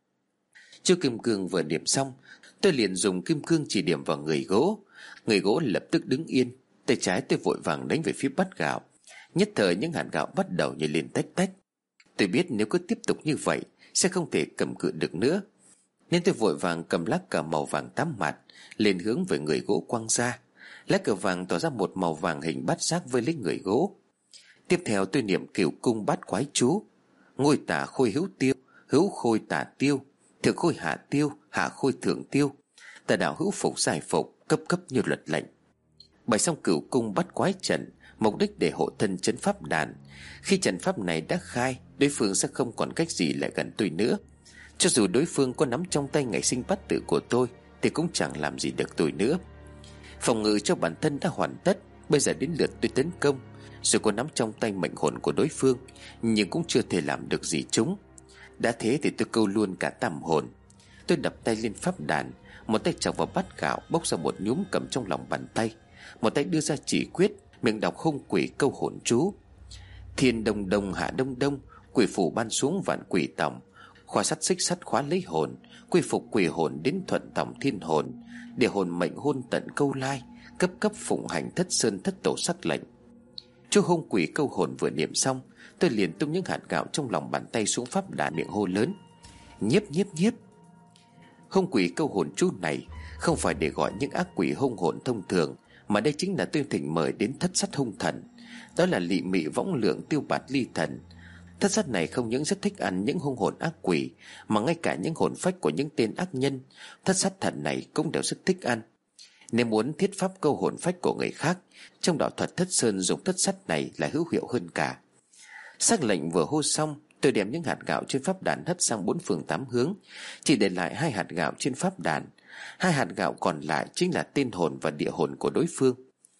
Chú kim cương vừa điểm xong, tôi liền dùng kim cương chỉ điểm vào người gỗ. Người gỗ lập tức đứng yên. Tay trái tôi vội vàng đánh về phía bát gạo. Nhất thời những hạt gạo bắt đầu nhảy lên tách tách. Tôi biết nếu cứ tiếp tục như vậy sẽ không thể cầm cự được nữa, nên tôi vội vàng cầm lá cờ màu vàng tám mặt lên hướng về người gỗ quăng ra. Lá cờ vàng tỏ ra một màu vàng hình bát giác với lấy người gỗ. Tiếp theo tôi niệm cửu cung bát quái chú: ngôi tả khôi hữu tiêu, hữu khôi tả tiêu, thượng khôi hạ tiêu, hạ khôi thượng tiêu, tà đạo hữu phục giải phục, cấp cấp như luật lệnh. Bài xong cửu cung bát quái trận, mục đích để hộ thân trấn pháp đàn. Khi trận pháp này đã khai, đối phương sẽ không còn cách gì lại gần tôi nữa. Cho dù đối phương có nắm trong tay ngày sinh bát tự của tôi thì cũng chẳng làm gì được tôi nữa. Phòng ngự cho bản thân đã hoàn tất, bây giờ đến lượt tôi tấn công. Dù có nắm trong tay mệnh hồn của đối phương, nhưng cũng chưa thể làm được gì chúng. Đã thế thì tôi câu luôn cả tam hồn. Tôi đập tay lên pháp đàn, một tay chọc vào bát gạo, bốc ra một nhúm cầm trong lòng bàn tay, một tay đưa ra chỉ quyết, miệng đọc hung quỷ câu hồn chú: thiên đông đông hạ đông đông, quỷ phủ ban xuống vạn quỷ tổng, khóa sắt xích sắt khóa lấy hồn, quy phục quỷ hồn đến thuận tổng thiên hồn, để hồn mệnh hôn tận câu lai, cấp cấp phụng hành thất sơn thất tổ sắc lệnh. Chú hung quỷ câu hồn vừa niệm xong, tôi liền tung những hạt gạo trong lòng bàn tay xuống pháp đàn, miệng hô lớn: nhiếp nhiếp nhiếp. Hung quỷ câu hồn chú này không phải để gọi những ác quỷ hung hồn thông thường, mà đây chính là tôi thỉnh mời đến thất sát hung thần. Đó là lị mị võng lượng tiêu bạt ly thần. Thất sát này không những rất thích ăn những hung hồn ác quỷ, mà ngay cả những hồn phách của những tên ác nhân, thất sát thần này cũng đều rất thích ăn. Nếu muốn thiết pháp câu hồn phách của người khác, trong đạo thuật thất sơn dùng thất sát này là hữu hiệu hơn cả. Sắc lệnh vừa hô xong, tôi đem những hạt gạo trên pháp đàn hất sang bốn phương tám hướng, chỉ để lại hai hạt gạo trên pháp đàn. Hai hạt gạo còn lại chính là tên hồn và địa hồn của đối phương.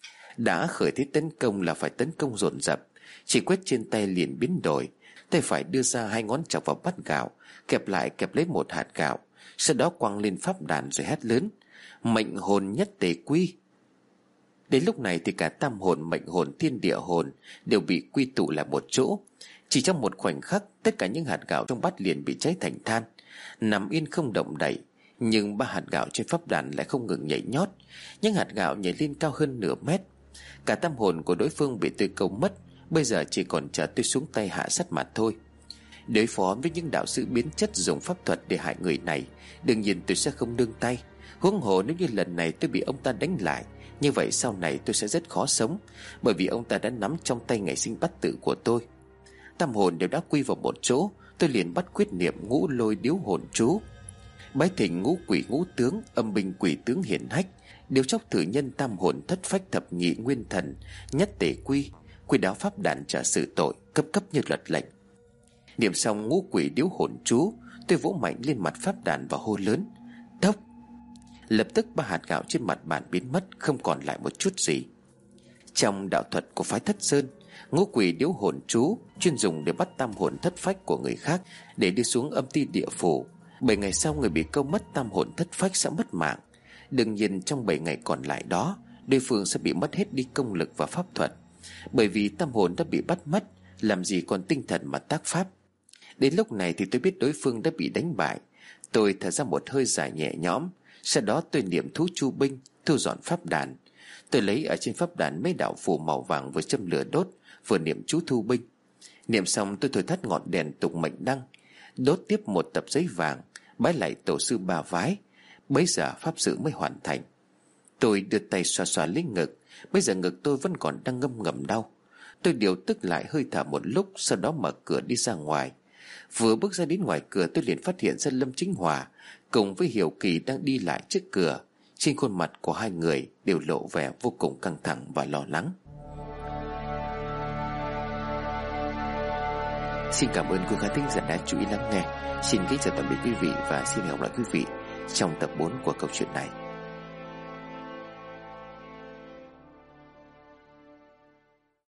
Đã khởi thế tấn công là phải tấn công dồn dập. Chỉ quyết trên tay liền biến đổi. Tay phải đưa ra hai ngón chọc vào bát gạo, kẹp lại kẹp lấy một hạt gạo, sau đó quăng lên pháp đàn rồi hét lớn: mệnh hồn nhất tề quy. Đến lúc này thì cả tam hồn, mệnh hồn, thiên địa hồn đều bị quy tụ lại một chỗ. Chỉ trong một khoảnh khắc, tất cả những hạt gạo trong bát liền bị cháy thành than, nằm yên không động đậy. Nhưng ba hạt gạo trên pháp đàn lại không ngừng nhảy nhót. Những hạt gạo nhảy lên cao hơn nửa mét. Cả tâm hồn của đối phương bị tôi câu mất. Bây giờ chỉ còn chờ tôi xuống tay hạ sát mặt thôi. Đối phó với những đạo sĩ biến chất dùng pháp thuật để hại người này, đương nhiên tôi sẽ không nương tay. Huống hồ nếu như lần này tôi bị ông ta đánh lại, như vậy sau này tôi sẽ rất khó sống, bởi vì ông ta đã nắm trong tay ngày sinh bát tự của tôi. Tâm hồn đều đã quy vào một chỗ, tôi liền bắt quyết niệm ngũ lôi điếu hồn chú: bái thỉnh ngũ quỷ ngũ tướng, âm binh quỷ tướng hiển hách, điều chóc thử nhân tam hồn thất phách thập nhị nguyên thần, nhất tề quy, quỷ đáo pháp đàn trả sự tội, cấp cấp như luật lệnh. Niệm xong ngũ quỷ điếu hồn chú, tôi vỗ mạnh lên mặt pháp đàn và hô lớn: tốc. Lập tức ba hạt gạo trên mặt bàn biến mất, không còn lại một chút gì. Trong đạo thuật của phái Thất Sơn, ngũ quỷ điếu hồn chú chuyên dùng để bắt tam hồn thất phách của người khác để đưa xuống âm ti địa phủ. Bảy ngày sau người bị câu mất tam hồn thất phách sẽ mất mạng. Đương nhiên trong bảy ngày còn lại đó, đối phương sẽ bị mất hết đi công lực và pháp thuật. Bởi vì tâm hồn đã bị bắt mất, làm gì còn tinh thần mà tác pháp. Đến lúc này thì tôi biết đối phương đã bị đánh bại. Tôi thở ra một hơi dài nhẹ nhõm. Sau đó tôi niệm thú chu binh, thu dọn pháp đàn. Tôi lấy ở trên pháp đàn mấy đạo phù màu vàng, vừa châm lửa đốt vừa niệm chú thu binh. Niệm xong tôi thổi tắt ngọn đèn tục mệnh đăng. đốt tiếp một tập giấy vàng, bái lại tổ sư ba vái. Bấy giờ pháp sự mới hoàn thành. Tôi đưa tay xoa xoa lấy ngực. Bây giờ ngực tôi vẫn còn đang ngâm ngầm đau. Tôi điều tức lại hơi thở một lúc, sau đó mở cửa đi ra ngoài. Vừa bước ra đến ngoài cửa, tôi liền phát hiện ra Lâm Chính Hòa cùng với Hiểu Kỳ đang đi lại trước cửa. Trên khuôn mặt của hai người đều lộ vẻ vô cùng căng thẳng và lo lắng. Xin cảm ơn quý khán thính giả đã chú ý lắng nghe. Xin kính chào tạm biệt quý vị và xin hẹn gặp lại quý vị trong tập bốn của câu chuyện này.